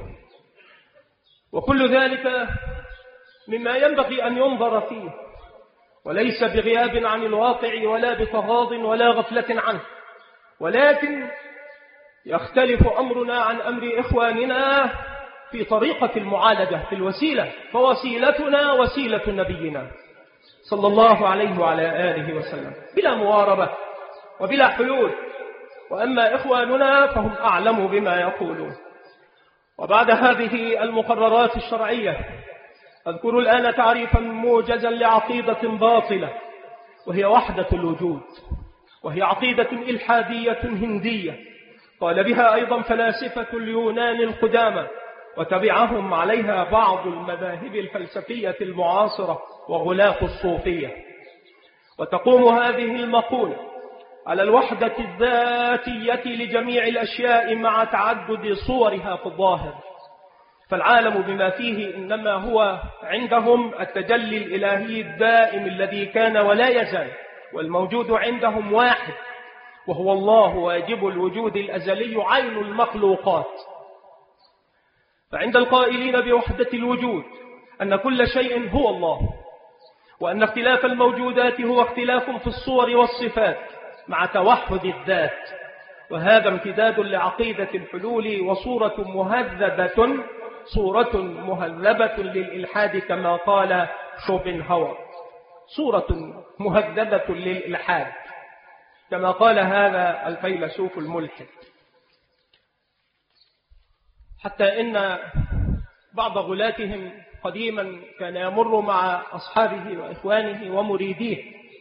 A: وكل ذلك مما ينبغي أن ينظر فيه، وليس بغياب عن الواقع ولا بتغاض ولا غفلة عنه، ولكن يختلف أمرنا عن أمر إخواننا في طريقة المعالجة في الوسيلة، فوسيلتنا وسيلة نبينا صلى الله عليه وعلى آله وسلم بلا مواربة وبلا حلول، وأما إخواننا فهم أعلم بما يقولون. وبعد هذه المقررات الشرعية أذكر الآن تعريفا موجزا لعقيدة باطلة، وهي وحدة الوجود، وهي عقيدة إلحادية هندية قال بها أيضا فلاسفة اليونان القدامى، وتبعهم عليها بعض المذاهب الفلسفية المعاصرة وغلاة الصوفية. وتقوم هذه المقولة على الوحدة الذاتية لجميع الأشياء مع تعدد صورها في الظاهر، فالعالم بما فيه إنما هو عندهم التجلي الإلهي الدائم الذي كان ولا يزال، والموجود عندهم واحد وهو الله واجب الوجود الأزلي عين المخلوقات. فعند القائلين بوحدة الوجود أن كل شيء هو الله، وأن اختلاف الموجودات هو اختلاف في الصور والصفات مع توحد الذات، وهذا امتداد لعقيدة الحلول وصورة مهذبة صورة مهذبة للإلحاد كما قال شوبنهاور، صورة مهذبة للإلحاد كما قال هذا الفيلسوف الملحد. حتى إن بعض غلاتهم قديما كان يمر مع أصحابه وإخوانه ومريديه،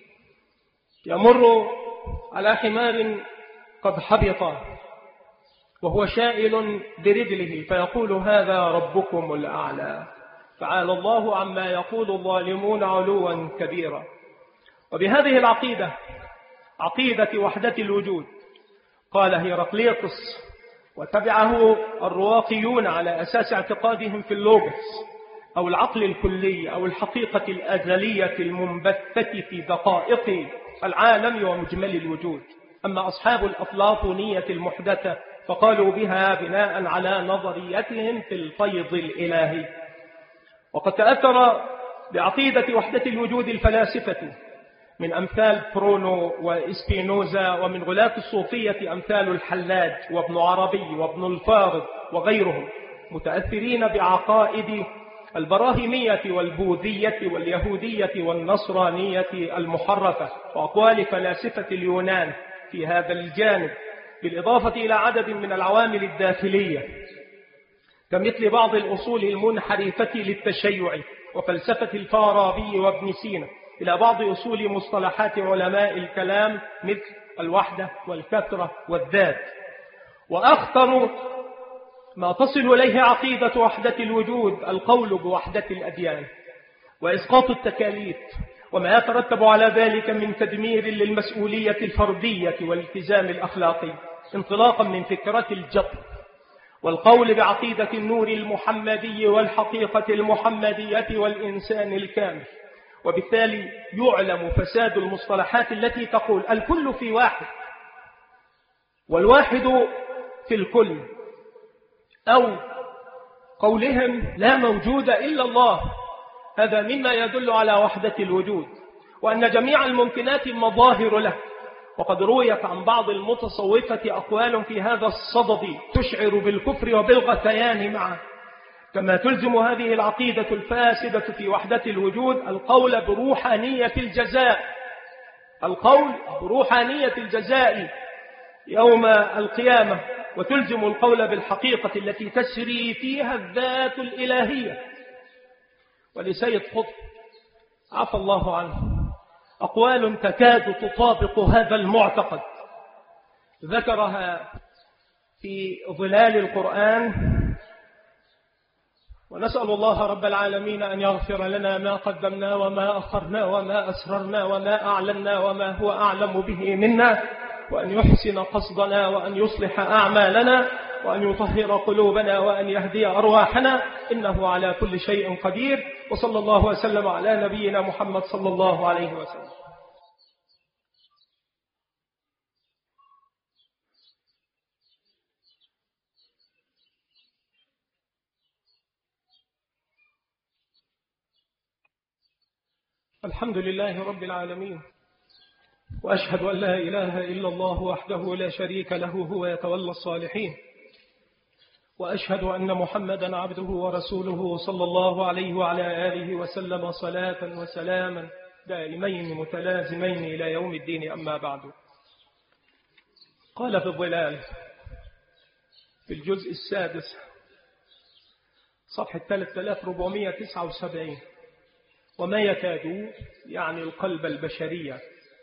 A: يمر على حمار قد حبط وهو شائل برجله فيقول هذا ربكم الأعلى، تعالى الله عما يقول الظالمون علوا كبيرا. وبهذه العقيدة، عقيدة وحدة الوجود، قال هيراقليطس وتبعه الرواقيون على أساس اعتقادهم في اللوغوس أو العقل الكلي أو الحقيقة الأزلية المنبثة في دقائق العالم ومجمل الوجود. أما أصحاب الأفلاطونية المحدثة فقالوا بها بناء على نظريتهم في الفيض الإلهي. وقد تأثر بعقيدة وحدة الوجود الفلاسفة من أمثال برونو وإسبينوزا، ومن غلاة الصوفية أمثال الحلاج وابن عربي وابن الفارض وغيرهم، متأثرين بعقائد البراهيمية والبوذية واليهودية والنصرانية المحرفة وأقوال فلاسفة اليونان في هذا الجانب، بالإضافة إلى عدد من العوامل الداخلية كمثل بعض الأصول المنحرفة للتشيع وفلسفة الفارابي وابن سينا، إلى بعض أصول مصطلحات علماء الكلام مثل الوحدة والكثرة والذات. وأخطر ما تصل إليه عقيدة وحدة الوجود القول بوحدة الأديان وإسقاط التكاليف وما يترتب على ذلك من تدمير للمسؤولية الفردية والالتزام الأخلاقي، انطلاقا من فكرة الجبر والقول بعقيدة النور المحمدي والحقيقة المحمدية والإنسان الكامل. وبالتالي يعلم فساد المصطلحات التي تقول الكل في واحد والواحد في الكل، أو قولهم لا موجود إلا الله، هذا مما يدل على وحدة الوجود، وأن جميع الممكنات مظاهر له. وقد رويت عن بعض المتصوفة أقوال في هذا الصدد تشعر بالكفر وبالغثيان معه، كما تلزم هذه العقيدة الفاسدة في وحدة الوجود القول بروحانية الجزاء، القول بروحانية الجزاء يوم القيامة، وتلزم القول بالحقيقة التي تسري فيها الذات الإلهية. ولسيد قطب عفى الله عنه أقوال تكاد تطابق هذا المعتقد ذكرها في ظلال القرآن، ونسأل الله رب العالمين أن يغفر لنا ما قدمنا وما أخرنا وما أسررنا وما أعلنا وما هو أعلم به منا، وأن يحسن قصدنا وأن يصلح أعمالنا وأن يطهر قلوبنا وأن يهدي أرواحنا، إنه على كل شيء قدير. وصلى الله وسلم على نبينا محمد صلى الله عليه وسلم. الحمد لله رب العالمين، وأشهد أن لا إله إلا الله وحده لا شريك له هو يتولى الصالحين، وأشهد أن محمدا عبده ورسوله صلى الله عليه وعلى آله وسلم صلاة وسلاما دائمين متلازمين إلى يوم الدين. أما بعد، قال في الظلال في الجزء السادس صفحة ثلاثة آلاف وأربعمائة وتسعة وسبعين: وما يكاد، يعني القلب البشرية،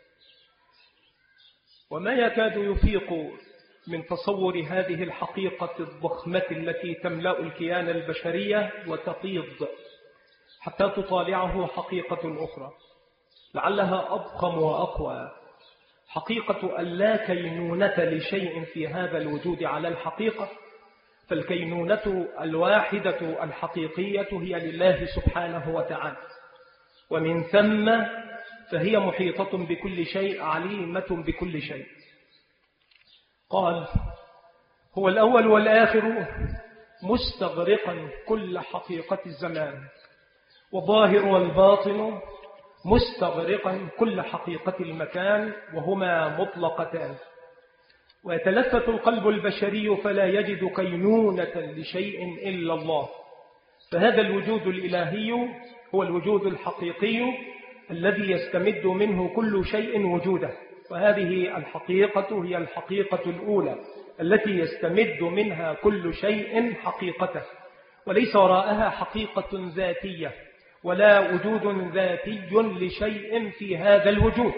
A: وما يكاد يفيق من تصور هذه الحقيقة الضخمة التي تملأ الكيان البشرية وتفيض حتى تطالعه حقيقة أخرى لعلها أضخم وأقوى، حقيقة أن لا كينونة لشيء في هذا الوجود على الحقيقة، فالكينونة الواحدة الحقيقية هي لله سبحانه وتعالى، ومن ثم فهي محيطة بكل شيء عليمة بكل شيء. قال: هو الأول والآخر مستغرقا كل حقيقة الزمان، والظاهر والباطن مستغرقا كل حقيقة المكان، وهما مطلقتان. ويتلفت القلب البشري فلا يجد كينونة لشيء إلا الله، فهذا الوجود الإلهي هو الوجود الحقيقي الذي يستمد منه كل شيء وجوده، وهذه الحقيقة هي الحقيقة الأولى التي يستمد منها كل شيء حقيقته، وليس وراءها حقيقة ذاتية ولا وجود ذاتي لشيء في هذا الوجود.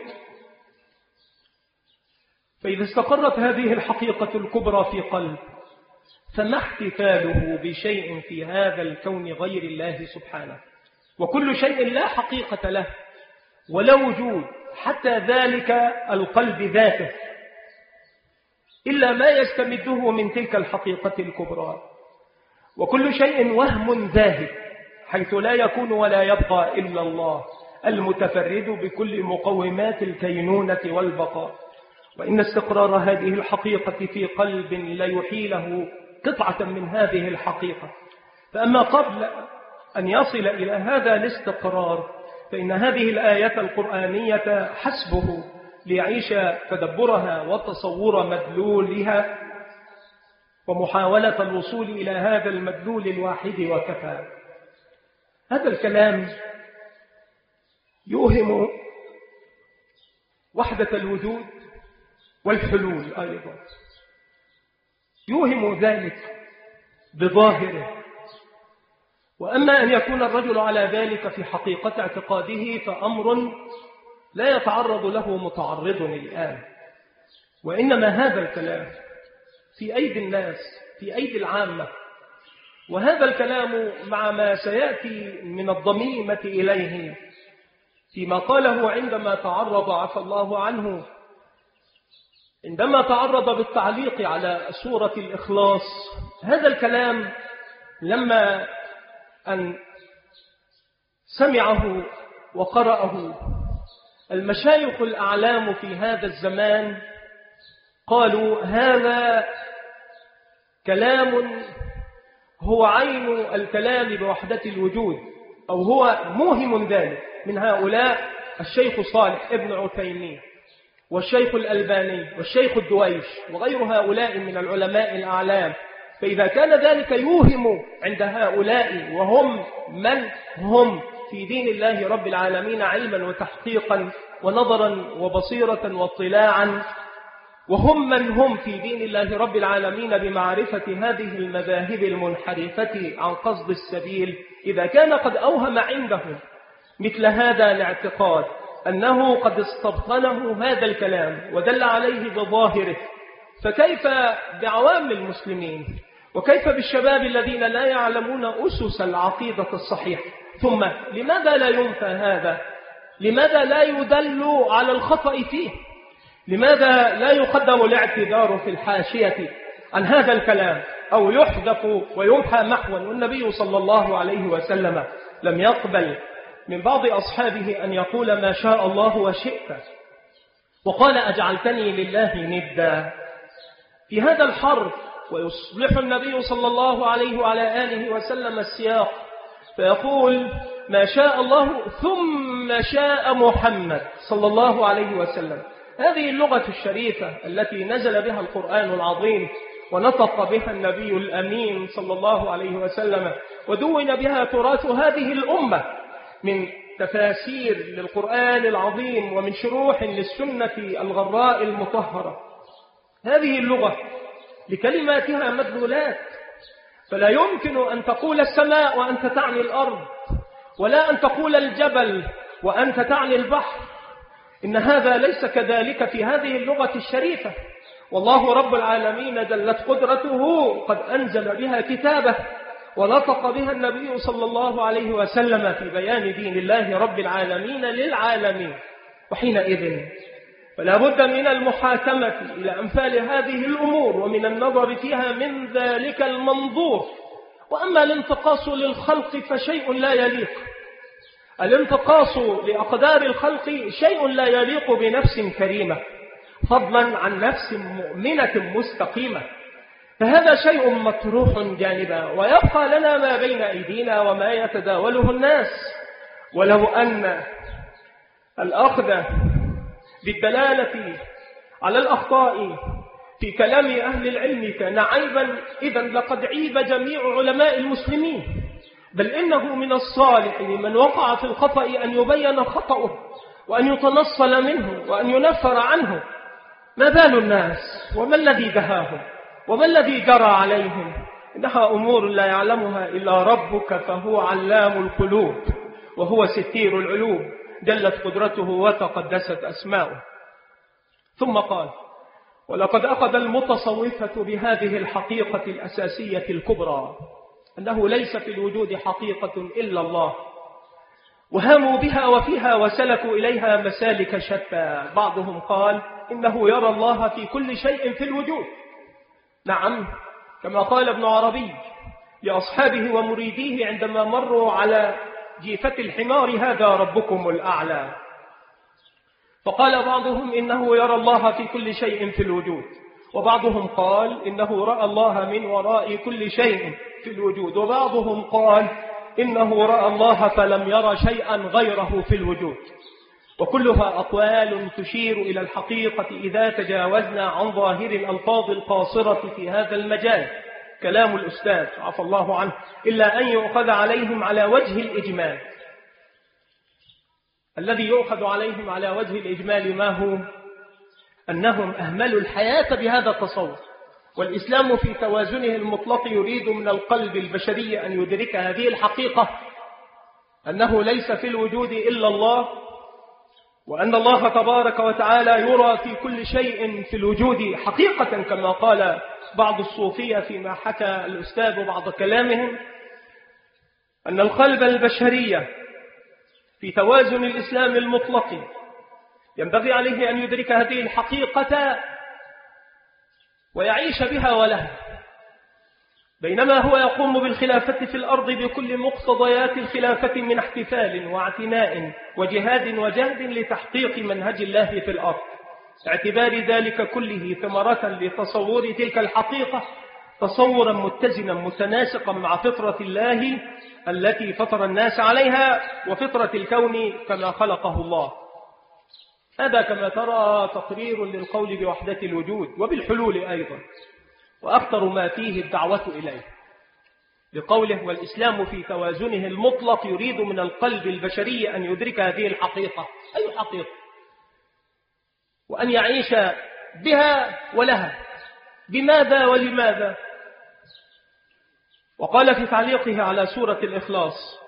A: فإذا استقرت هذه الحقيقة الكبرى في قلب، فما احتفاله بشيء في هذا الكون غير الله سبحانه؟ وكل شيء لا حقيقة له ولا وجود، حتى ذلك القلب ذاته، إلا ما يستمده من تلك الحقيقة الكبرى. وكل شيء وهم ذاهب، حيث لا يكون ولا يبقى إلا الله المتفرد بكل مقومات الكينونة والبقاء. وإن استقرار هذه الحقيقة في قلب لا يحيله قطعة من هذه الحقيقة. فأما قبل أن يصل إلى هذا الاستقرار، فإن هذه الآية القرآنية حسبه ليعيش تدبرها وتصور مدلولها ومحاولة الوصول إلى هذا المدلول الواحد وكفى. هذا الكلام يوهم وحدة الوجود والحلول أيضا، يوهم ذلك بظاهره. وأما أن يكون الرجل على ذلك في حقيقة اعتقاده فأمر لا يتعرض له متعرض الآن، وإنما هذا الكلام في أيدي الناس، في أيدي العامة. وهذا الكلام مع ما سيأتي من الضميمة إليه فيما قاله عندما تعرض عفى الله عنه عندما تعرض بالتعليق على سورة الإخلاص. هذا الكلام لما أن سمعه وقرأه المشايخ الأعلام في هذا الزمان قالوا: هذا كلام هو عين الكلام بوحدة الوجود، أو هو موهم ذلك. من هؤلاء الشيخ صالح ابن عثيمين والشيخ الألباني والشيخ الدويش وغير هؤلاء من العلماء الأعلام. فإذا كان ذلك يوهم عند هؤلاء، وهم من هم في دين الله رب العالمين علما وتحقيقا ونظرا وبصيرة واطلاعا، وهم من هم في دين الله رب العالمين بمعرفة هذه المذاهب المنحرفة عن قصد السبيل، إذا كان قد أوهم عندهم مثل هذا الاعتقاد أنه قد استبطنه هذا الكلام ودل عليه بظاهره، فكيف بعوام المسلمين؟ وكيف بالشباب الذين لا يعلمون أسس العقيدة الصحيحة؟ ثم لماذا لا ينفى هذا؟ لماذا لا يدل على الخطأ فيه؟ لماذا لا يقدم الاعتذار في الحاشية عن هذا الكلام أو يحذف ويمحى محوا؟ والنبي صلى الله عليه وسلم لم يقبل من بعض أصحابه أن يقول ما شاء الله وشئت، وقال أجعلتني لله ندا. في هذا الحرف ويصلح النبي صلى الله عليه وعلى آله وسلم السياق فيقول ما شاء الله ثم شاء محمد صلى الله عليه وسلم. هذه اللغة الشريفة التي نزل بها القرآن العظيم ونطق بها النبي الأمين صلى الله عليه وسلم ودون بها تراث هذه الأمة من تفاسير للقرآن العظيم ومن شروح للسنة الغراء المطهرة. هذه اللغة لكلماتها مدلولات، فلا يمكن أن تقول السماء وأنت تعني الأرض، ولا أن تقول الجبل وأنت تعني البحر. إن هذا ليس كذلك في هذه اللغة الشريفة. والله رب العالمين دلت قدرته قد أنزل بها كتابه ونطق بها النبي صلى الله عليه وسلم في بيان دين الله رب العالمين للعالمين. وحينئذ فلا بد من المحاكمة إلى أمثال هذه الأمور ومن النظر فيها من ذلك المنظور. وأما الانتقاص للخلق فشيء لا يليق. الانتقاص لأقدار الخلق شيء لا يليق بنفس كريمة، فضلا عن نفس مؤمنة مستقيمة، فهذا شيء مطروح جانبا، ويبقى لنا ما بين أيدينا وما يتداوله الناس. ولو أن الأخذ بالدلالة على الأخطاء في كلام أهل العلم كان عيبا، إذن لقد عيب جميع علماء المسلمين، بل إنه من الصالح لمن وقع في الخطأ أن يبين خطأه وأن يتنصل منه وأن ينفر عنه. ما بال الناس وما الذي دهاهم وما الذي جرى عليهم؟ إنها أمور لا يعلمها إلا ربك، فهو علام القلوب وهو ستير العلوم، جلت قدرته وتقدست أسماؤه. ثم قال ولقد أخذ المتصوفة بهذه الحقيقة الأساسية الكبرى أنه ليس في الوجود حقيقة إلا الله، وهاموا بها وفيها وسلكوا إليها مسالك شتى. بعضهم قال إنه يرى الله في كل شيء في الوجود، نعم، كما قال ابن عربي لأصحابه ومريديه عندما مروا على جيفة الحمار هذا ربكم الأعلى. فقال بعضهم إنه يرى الله في كل شيء في الوجود، وبعضهم قال إنه رأى الله من وراء كل شيء في الوجود، وبعضهم قال إنه رأى الله فلم يرى شيئا غيره في الوجود. وكلها أقوال تشير إلى الحقيقة إذا تجاوزنا عن ظاهر الألفاظ القاصرة في هذا المجال. كلام الأستاذ عفى الله عنه إلا أن يؤخذ عليهم على وجه الإجمال. الذي يؤخذ عليهم على وجه الإجمال ما هو؟ أنهم أهملوا الحياة بهذا التصور. والإسلام في توازنه المطلق يريد من القلب البشري أن يدرك هذه الحقيقة، أنه ليس في الوجود إلا الله، وأن الله تبارك وتعالى يرى في كل شيء في الوجود حقيقة، كما قال بعض الصوفية فيما حكى الأستاذ بعض كلامهم، أن القلب البشري في توازن الإسلام المطلق ينبغي عليه أن يدرك هذه الحقيقة ويعيش بها ولها، بينما هو يقوم بالخلافة في الأرض بكل مقتضيات الخلافة من احتفال واعتناء وجهاد وجهد لتحقيق منهج الله في الأرض. اعتبار ذلك كله ثمرة لتصور تلك الحقيقة تصورا متزنا متناسقا مع فطرة الله التي فطر الناس عليها وفطرة الكون كما خلقه الله. هذا كما ترى تقرير للقول بوحدة الوجود وبالحلول أيضا، وأخطر ما فيه الدعوة إليه بقوله والإسلام في توازنه المطلق يريد من القلب البشري أن يدرك هذه الحقيقة. أي حقيقة؟ وأن يعيش بها ولها. بماذا ولماذا؟ وقال في تعليقه على سورة الإخلاص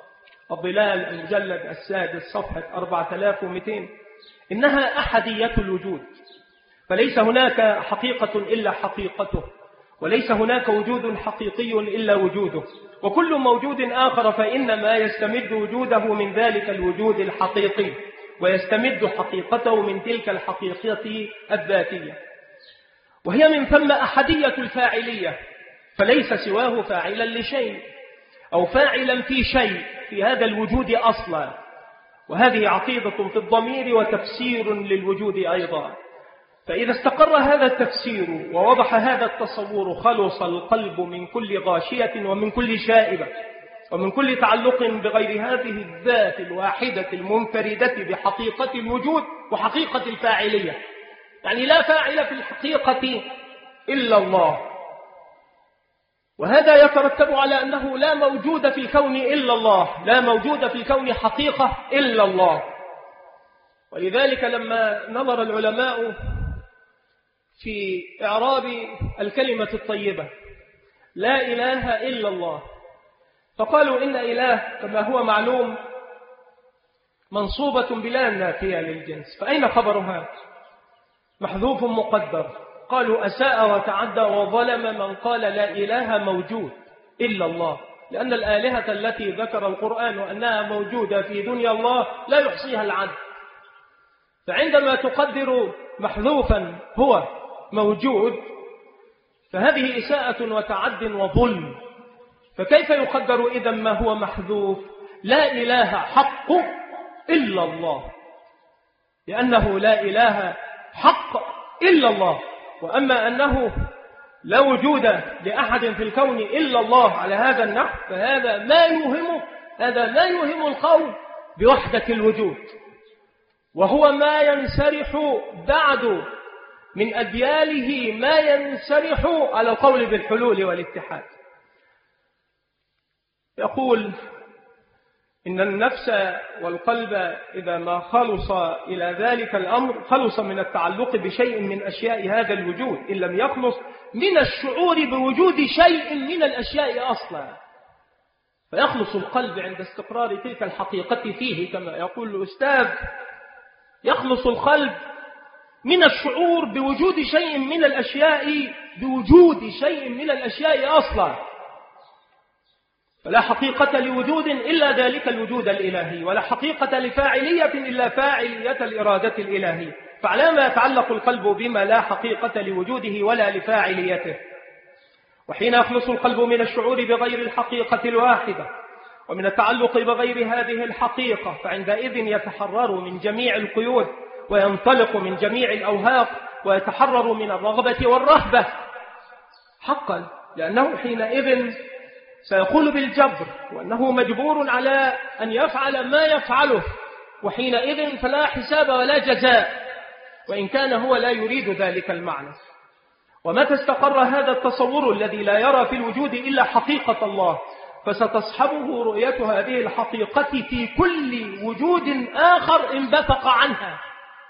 A: الظلال المجلد السادس صفحة أربعة آلاف ومئتين، إنها أحدية الوجود، فليس هناك حقيقة إلا حقيقته، وليس هناك وجود حقيقي إلا وجوده، وكل موجود آخر فإنما يستمد وجوده من ذلك الوجود الحقيقي، ويستمد حقيقته من تلك الحقيقة الذاتية، وهي من ثم أحدية الفاعلية، فليس سواه فاعلا لشيء أو فاعلا في شيء في هذا الوجود أصلا. وهذه عقيدة في الضمير وتفسير للوجود أيضا. فإذا استقر هذا التفسير ووضح هذا التصور خلص القلب من كل غاشية ومن كل شائبة ومن كل تعلق بغير هذه الذات الواحدة المنفردة بحقيقة الوجود وحقيقة الفاعلية. يعني لا فاعل في الحقيقة إلا الله، وهذا يترتب على أنه لا موجود في الكون إلا الله، لا موجود في الكون حقيقة إلا الله. ولذلك لما نظر العلماء في إعراب الكلمة الطيبة لا إله إلا الله، فقالوا إن إله كما هو معلوم منصوبة بلا نافية للجنس، فأين خبرها؟ محذوف مقدر. قالوا أساء وتعدى وظلم من قال لا إله موجود إلا الله، لأن الآلهة التي ذكر القرآن أنها موجودة في دنيا الله لا يحصيها العد، فعندما تقدر محذوفا هو موجود فهذه إساءة وتعد وظلم. فكيف يقدر إذا ما هو محذوف؟ لا إله حق إلا الله، لأنه لا إله حق إلا الله. وأما أنه لا وجود لأحد في الكون إلا الله على هذا النحو فهذا ما يوهم هذا ما يوهم القول بوحدة الوجود، وهو ما ينسرح بعد من أدياله ما ينسرح على القول بالحلول والاتحاد. يقول إن النفس والقلب إذا ما خلص إلى ذلك الأمر خلص من التعلق بشيء من أشياء هذا الوجود، إن لم يخلص من الشعور بوجود شيء من الأشياء أصلا. فيخلص القلب عند استقرار تلك الحقيقة فيه، كما يقول الأستاذ يخلص القلب من الشعور بوجود شيء من الأشياء بوجود شيء من الأشياء أصلا. فلا حقيقة لوجود إلا ذلك الوجود الإلهي، ولا حقيقة لفاعلية إلا فاعلية الإرادة الإلهية. فعلى ما يتعلق القلب بما لا حقيقة لوجوده ولا لفاعليته. وحين يخلص القلب من الشعور بغير الحقيقة الواحدة ومن التعلق بغير هذه الحقيقة فعندئذ يتحرر من جميع القيود وينطلق من جميع الأوهاق ويتحرر من الرغبة والرهبة حقا، لأنه حينئذ سيقول بالجبر وأنه مجبور على أن يفعل ما يفعله، وحينئذ فلا حساب ولا جزاء، وإن كان هو لا يريد ذلك المعنى. ومتى استقر هذا التصور الذي لا يرى في الوجود إلا حقيقة الله فستصحبه رؤية هذه الحقيقة في كل وجود آخر انبثق عنها.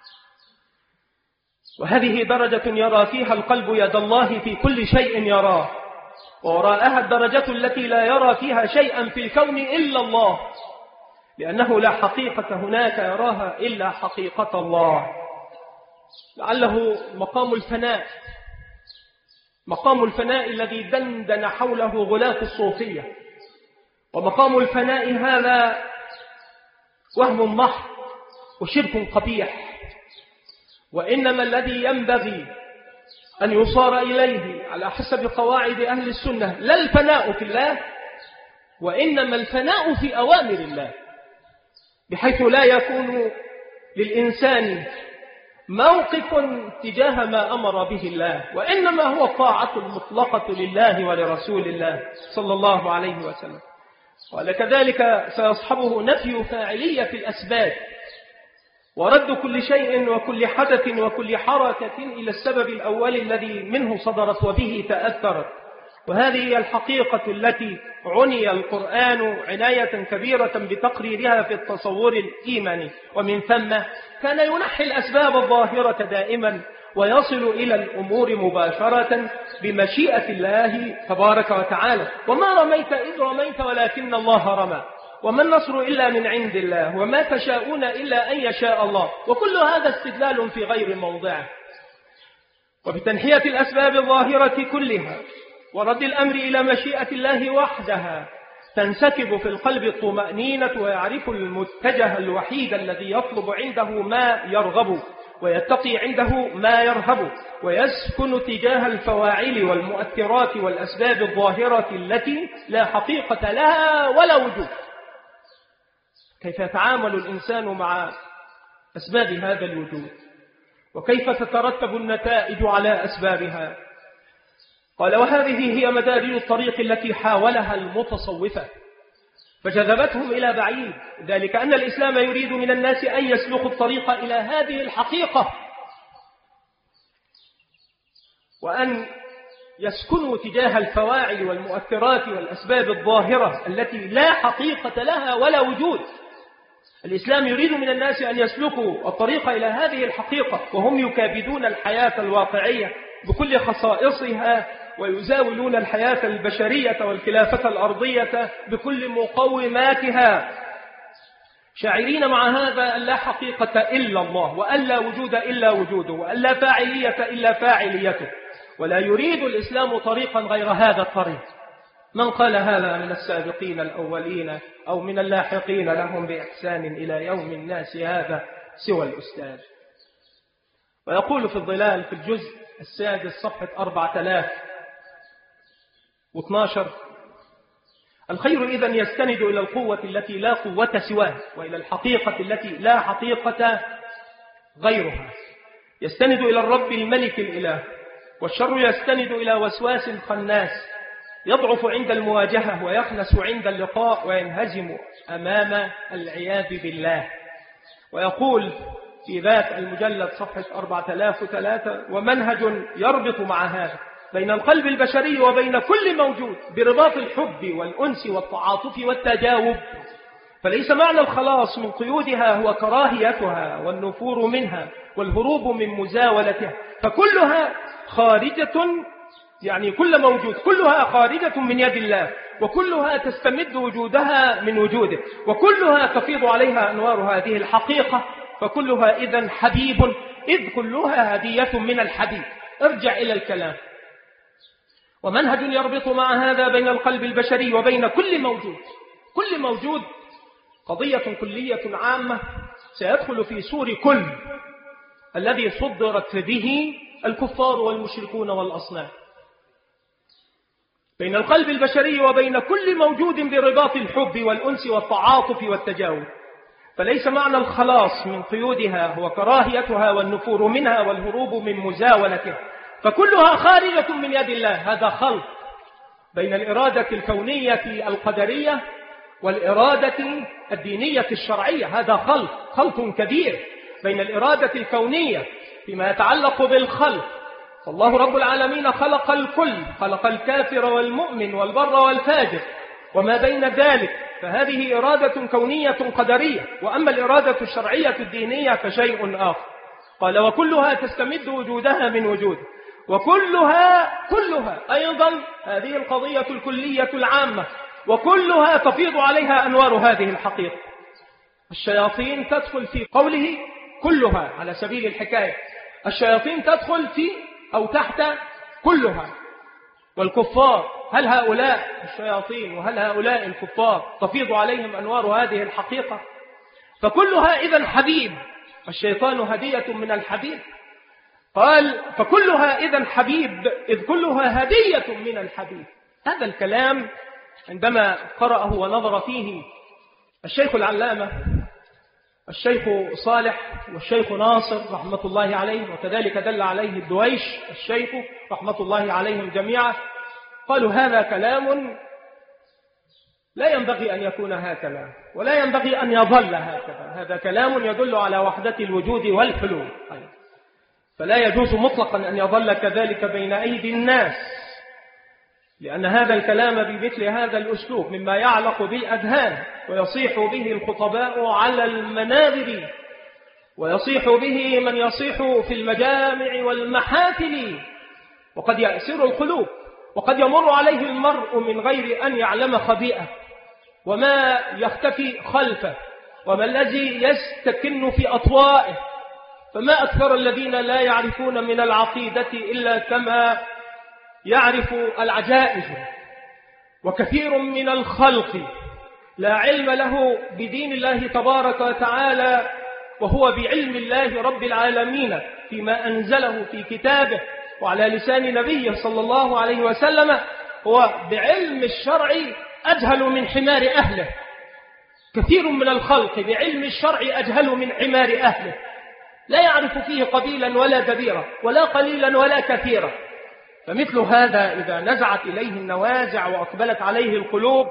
A: وهذه درجة يرى فيها القلب يد الله في كل شيء يراه، ووراءها الدرجة التي لا يرى فيها شيئا في الكون إلا الله، لأنه لا حقيقة هناك يراها إلا حقيقة الله. لعله مقام الفناء مقام الفناء الذي دندن حوله غلاة الصوفية، ومقام الفناء هذا وهم محض وشرك قبيح، وإنما الذي ينبغي أن يصار إليه على حسب قواعد أهل السنة لا الفناء في الله، وإنما الفناء في أوامر الله، بحيث لا يكون للإنسان موقف تجاه ما أمر به الله، وإنما هو الطاعة المطلقة لله ولرسول الله صلى الله عليه وسلم. ولكذلك سيصحبه نفي فاعلية الأسباب ورد كل شيء وكل حدث وكل حركة إلى السبب الأول الذي منه صدرت وبه تأثرت. وهذه هي الحقيقة التي عني القرآن عناية كبيرة بتقريرها في التصور الإيماني، ومن ثم كان ينحي الأسباب الظاهرة دائما ويصل إلى الأمور مباشرة بمشيئة الله تبارك وتعالى. وما رميت إذ رميت ولكن الله رمى، وما النصر إلا من عند الله، وما تشاءون إلا أن يشاء الله، وكل هذا استدلال في غير موضعه. وبتنحية الأسباب الظاهرة كلها ورد الأمر إلى مشيئة الله وحدها تنسكب في القلب الطمأنينة، ويعرف المتجه الوحيد الذي يطلب عنده ما يرغب ويتقي عنده ما يرهب، ويسكن تجاه الفواعل والمؤثرات والأسباب الظاهرة التي لا حقيقة لها ولا وجود. كيف يتعامل الإنسان مع أسباب هذا الوجود، وكيف تترتب النتائج على أسبابها؟ قال: وهذه هي مدارج الطريق التي حاولها المتصوفة فجذبتهم إلى بعيد، ذلك أن الإسلام يريد من الناس أن يسلكوا الطريق إلى هذه الحقيقة، وأن يسكنوا تجاه الفواعل والمؤثرات والأسباب الظاهرة التي لا حقيقة لها ولا وجود. الإسلام يريد من الناس أن يسلكوا الطريق إلى هذه الحقيقة، وهم يكابدون الحياة الواقعية بكل خصائصها، ويزاولون الحياة البشرية والخلافة الأرضية بكل مقوماتها، شاعرين مع هذا أن لا حقيقة إلا الله، وأن لا وجود إلا وجوده، وأن لا فاعلية إلا فاعليته، ولا يريد الإسلام طريقا غير هذا الطريق. من قال هذا من السابقين الأولين أو من اللاحقين لهم بإحسان إلى يوم الناس هذا سوى الأستاذ. ويقول في الظلال في الجزء السادس صفحة أربعة آلاف واثناشر: الخير إذن يستند إلى القوة التي لا قوة سواها، وإلى الحقيقة التي لا حقيقة غيرها، يستند إلى الرب الملك الإله. والشر يستند إلى وسواس خناس يضعف عند المواجهة ويخنس عند اللقاء وينهزم أمام العياذ بالله. ويقول في ذات المجلد صفحة أربعة آلاف وثلاثة: ومنهج يربط مع هذا بين القلب البشري وبين كل موجود برباط الحب والأنس والتعاطف والتجاوب، فليس معنى الخلاص من قيودها هو كراهيتها والنفور منها والهروب من مزاولتها، فكلها خارجة، يعني كل موجود كلها خارجة من يد الله، وكلها تستمد وجودها من وجوده، وكلها تفيض عليها أنوار هذه الحقيقة، فكلها إذن حبيب، إذ كلها هدية من الحبيب. ارجع إلى الكلام. ومنهج يربط مع هذا بين القلب البشري وبين كل موجود. كل موجود قضية كلية عامة سيدخل في سور كل الذي صدرت به الكفار والمشركون والأصنام. بين القلب البشري وبين كل موجود برباط الحب والأنس والتعاطف والتجاوب، فليس معنى الخلاص من قيودها هو كراهيتها والنفور منها والهروب من مزاولتها، فكلها خارجة من يد الله. هذا خلط بين الإرادة الكونية القدرية والإرادة الدينية الشرعية. هذا خلط خلط كبير بين الإرادة الكونية فيما يتعلق بالخلق، فالله رب العالمين خلق الكل، خلق الكافر والمؤمن والبر والفاجر وما بين ذلك، فهذه إرادة كونية قدرية. وأما الإرادة الشرعية الدينية فشيء آخر. قال: وكلها تستمد وجودها من وجوده، وكلها كلها أيضا هذه القضية الكلية العامة، وكلها تفيض عليها أنوار هذه الحقيقة. الشياطين تدخل في قوله كلها على سبيل الحكاية، الشياطين تدخل في أو تحت كلها. والكفار، هل هؤلاء الشياطين وهل هؤلاء الكفار تفيض عليهم أنوار هذه الحقيقة؟ فكلها إذن حبيب، الشيطان هدية من الحبيب. قال: فكلها إذن حبيب، إذ كلها هدية من الحبيب. هذا الكلام عندما قرأه ونظر فيه الشيخ العلامة الشيخ صالح والشيخ ناصر رحمة الله عليه، وكذلك دل عليه الدويش الشيخ رحمة الله عليهم جميعا، قالوا: هذا كلام لا ينبغي أن يكون هكذا، ولا ينبغي أن يظل هكذا. هذا كلام يدل على وحدة الوجود والحلول، فلا يجوز مطلقا أن يظل كذلك بين أيدي الناس، لأن هذا الكلام بمثل هذا الأسلوب مما يعلق بالأذهان، ويصيح به الخطباء على المنابر، ويصيح به من يصيح في المجامع والمحافل، وقد يأسر القلوب، وقد يمر عليه المرء من غير أن يعلم خبيئة، وما يختفي خلفه وما الذي يستكن في أطوائه. فما أكثر الذين لا يعرفون من العقيدة إلا كما يعرف العجائز، وكثير من الخلق لا علم له بدين الله تبارك وتعالى، وهو بعلم الله رب العالمين فيما أنزله في كتابه وعلى لسان نبيه صلى الله عليه وسلم، هو بعلم الشرع أجهل من حمار أهله. كثير من الخلق بعلم الشرع أجهل من حمار أهله، لا يعرف فيه قبيلا ولا كبيرا ولا قليلا ولا كثيرا. فمثل هذا إذا نزعت إليه النوازع وأقبلت عليه القلوب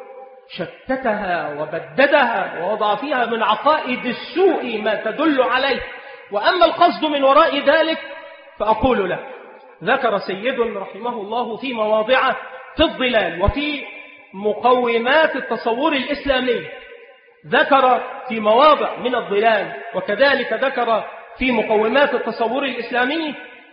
A: شتتها وبددها ووضع فيها من عقائد السوء ما تدل عليه. وأما القصد من وراء ذلك فأقول له، ذكر سيد رحمه الله في مواضع في الظلال وفي مقومات التصور الإسلامي، ذكر في مواضع من الظلال وكذلك ذكر في مقومات التصور الإسلامي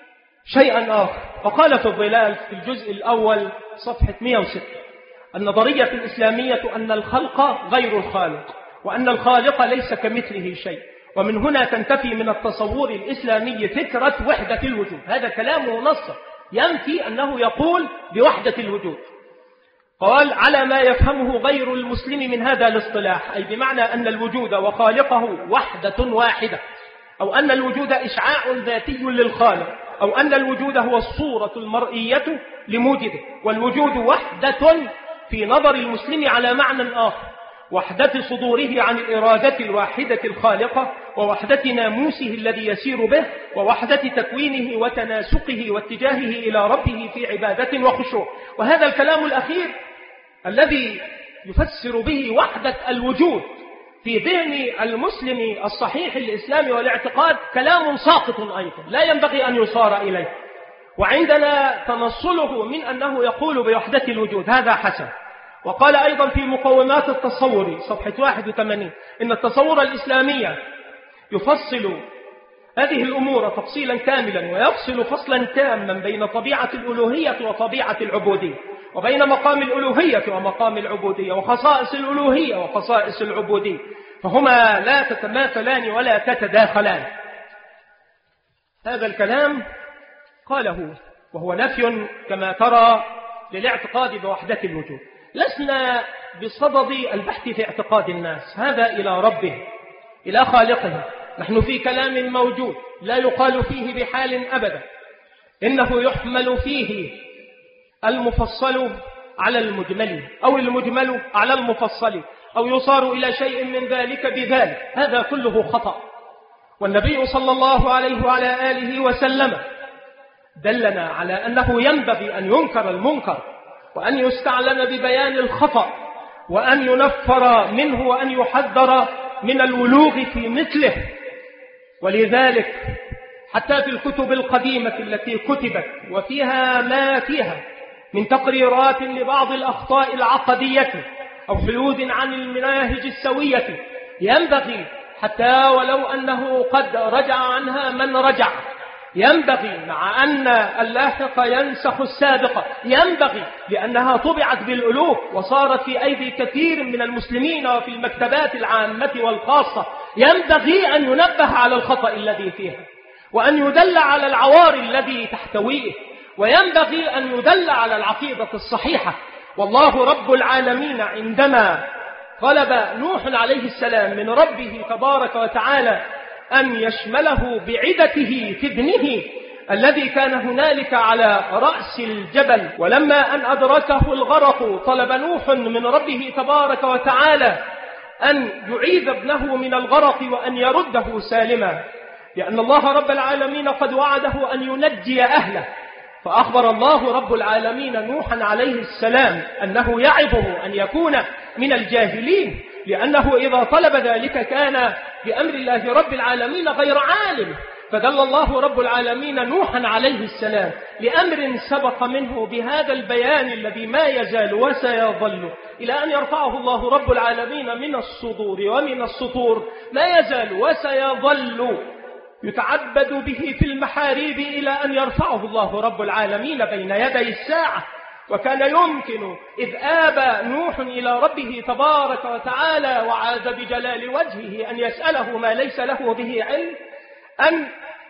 A: شيئا آخر. فقال في الظلال في الجزء الأول صفحة مئة وستة: النظرية الإسلامية أن الخلق غير الخالق، وأن الخالق ليس كمثله شيء، ومن هنا تنتفي من التصور الإسلامي فكرة وحدة الوجود. هذا كلامه نصا ينفي أنه يقول بوحدة الوجود. قال: على ما يفهمه غير المسلم من هذا الاصطلاح، أي بمعنى أن الوجود وخالقه وحدة واحدة، أو أن الوجود إشعاع ذاتي للخالق، أو أن الوجود هو الصورة المرئية لموجده. والوجود وحدة في نظر المسلم على معنى آخر: وحدة صدوره عن الإرادة الواحدة الخالقة، ووحدة ناموسه الذي يسير به، ووحدة تكوينه وتناسقه واتجاهه إلى ربه في عبادة وخشوع. وهذا الكلام الأخير الذي يفسر به وحدة الوجود في ذهن المسلم الصحيح الإسلامي والاعتقاد كلام ساقط أيضا لا ينبغي أن يصار إليه. وعندنا تنصله من أنه يقول بوحدة الوجود، هذا حسن. وقال أيضا في مقومات التصور صفحة واحد وثمانين: إن التصور الإسلامي يفصل هذه الأمور تفصيلا كاملا، ويفصل فصلا تاما بين طبيعة الألوهية وطبيعة العبودية، وبين مقام الألوهية ومقام العبودية، وخصائص الألوهية وخصائص العبودية، فهما لا تتماثلان ولا تتداخلان. هذا الكلام قاله وهو نفي كما ترى للاعتقاد بوحدة الوجود. لسنا بصدد البحث في اعتقاد الناس، هذا إلى ربه إلى خالقه. نحن في كلام موجود لا يقال فيه بحال أبدا إنه يحمل فيه المفصل على المجمل، أو المجمل على المفصل، أو يصار إلى شيء من ذلك بذلك. هذا كله خطأ. والنبي صلى الله عليه وعلى آله وسلم دلنا على أنه ينبغي أن ينكر المنكر، وأن يستعلن ببيان الخطأ، وأن ينفر منه، وأن يحذر من الولوغ في مثله. ولذلك حتى في الكتب القديمة التي كتبت وفيها ما فيها من تقريرات لبعض الأخطاء العقدية أو حيود عن المناهج السوية، ينبغي حتى ولو أنه قد رجع عنها من رجع، ينبغي مع أن اللاحق ينسخ السابق، ينبغي لأنها طبعت بالألوف وصارت في أيدي كثير من المسلمين وفي المكتبات العامة والخاصة، ينبغي أن ينبه على الخطأ الذي فيها، وأن يدل على العوار الذي تحتويه، وينبغي أن يدل على العقيدة الصحيحة. والله رب العالمين عندما طلب نوح عليه السلام من ربه تبارك وتعالى أن يشمله بعدته في ابنه الذي كان هنالك على رأس الجبل، ولما أن أدركه الغرق طلب نوح من ربه تبارك وتعالى أن يعيذ ابنه من الغرق وأن يرده سالما، لأن الله رب العالمين قد وعده أن ينجي أهله. فأخبر الله رب العالمين نوحا عليه السلام أنه يعظه أن يكون من الجاهلين، لأنه إذا طلب ذلك كان بأمر الله رب العالمين غير عالم. فدل الله رب العالمين نوحا عليه السلام لأمر سبق منه بهذا البيان الذي ما يزال وسيظل إلى أن يرفعه الله رب العالمين من الصدور ومن السطور، ما يزال وسيظل يتعبد به في المحاريب إلى أن يرفعه الله رب العالمين بين يدي الساعة. وكان يمكن إذ آبى نوح إلى ربه تبارك وتعالى وعاد بجلال وجهه أن يسأله ما ليس له به علم أن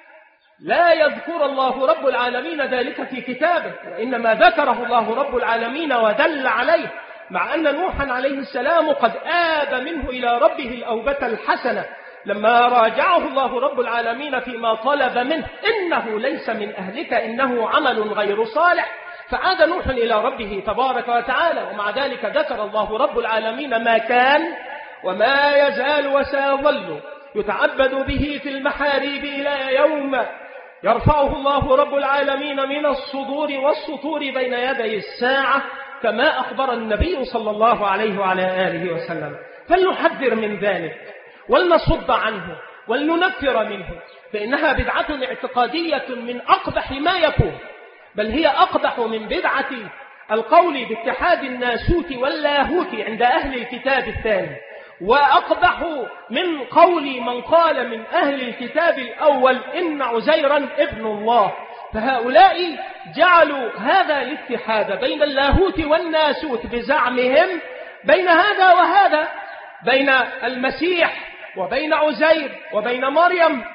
A: لا يذكر الله رب العالمين ذلك في كتابه، وإنما ذكره الله رب العالمين ودل عليه، مع أن نوحا عليه السلام قد آب منه إلى ربه الأوبة الحسنة لما راجعه الله رب العالمين فيما طلب منه: إنه ليس من أهلك إنه عمل غير صالح. فعاد نوح إلى ربه تبارك وتعالى، ومع ذلك ذكر الله رب العالمين ما كان وما يزال وسيظل يتعبد به في المحاريب إلى يوم يرفعه الله رب العالمين من الصدور والسطور بين يدي الساعة، كما أخبر النبي صلى الله عليه وعلى آله وسلم. فلنحذر من ذلك ولنصد عنه ولننفر منه، فإنها بدعة اعتقادية من أقبح ما يكون، بل هي أقبح من بدعة القول باتحاد الناسوت واللاهوت عند أهل الكتاب الثاني، وأقبح من قول من قال من أهل الكتاب الأول إن عزيرا ابن الله. فهؤلاء جعلوا هذا الاتحاد بين اللاهوت والناسوت بزعمهم بين هذا وهذا، بين المسيح وبين عزير وبين مريم.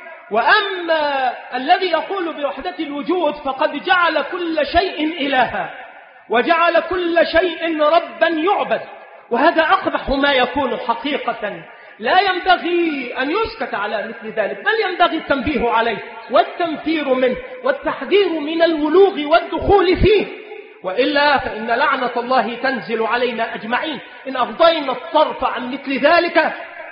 A: وأما الذي يقول بوحدة الوجود فقد جعل كل شيء إلها وجعل كل شيء ربا يعبد، وهذا أقبح ما يكون حقيقة. لا ينبغي أن يسكت على مثل ذلك، بل ينبغي التنبيه عليه والتنفير منه والتحذير من الولوغ والدخول فيه، وإلا فإن لعنة الله تنزل علينا أجمعين إن أغضينا الطرف عن مثل ذلك.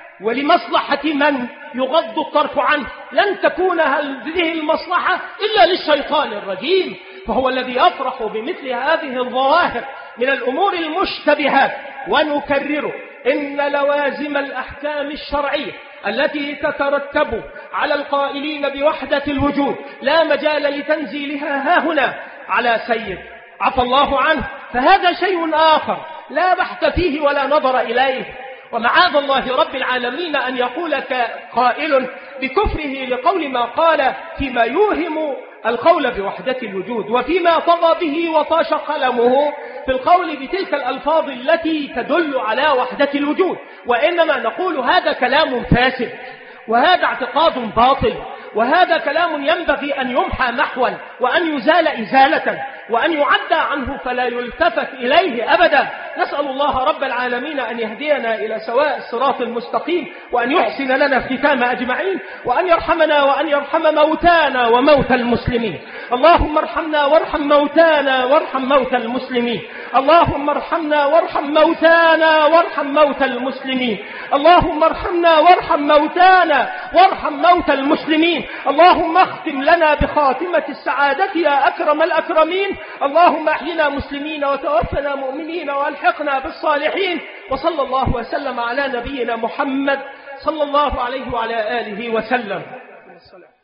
A: ولمصلحة من يغض الطرف عنه لن تكون هذه المصلحة إلا للشيطان الرجيم، فهو الذي يفرح بمثل هذه الظواهر من الأمور المشتبهات. ونكرر إن لوازم الأحكام الشرعية التي تترتب على القائلين بوحدة الوجود لا مجال لتنزيلها هاهنا على سيد عفى الله عنه، فهذا شيء آخر لا بحث فيه ولا نظر إليه. ومعاذ الله رب العالمين أن يقول قائل بكفره لقول ما قال فيما يوهم القول بوحدة الوجود، وفيما طغى به وطاش قلمه في القول بتلك الألفاظ التي تدل على وحدة الوجود. وإنما نقول هذا كلام فاسد، وهذا اعتقاد باطل، وهذا كلام ينبغي أن يمحى محوا وأن يزال إزالة وأن يعدى عنه فلا يلتفت إليه أبدا. نسأل الله رب العالمين أن يهدينا إلى سواء الصراط المستقيم، وأن يحسن لنا الختام أجمعين، وأن يرحمنا وأن يرحم موتانا وموتى المسلمين. اللهم ارحمنا وارحم موتانا وارحم موتى المسلمين. اللهم ارحمنا وارحم موتانا وارحم موتى المسلمين. اللهم ارحمنا وارحم موتانا وارحم موتى المسلمين. اللهم اختم لنا بخاتمة السعادة يا أكرم الأكرمين. اللهم احينا مسلمين وتوفنا مؤمنين والحقنا بالصالحين. وصلى الله وسلم على نبينا محمد صلى الله عليه وعلى آله وسلم.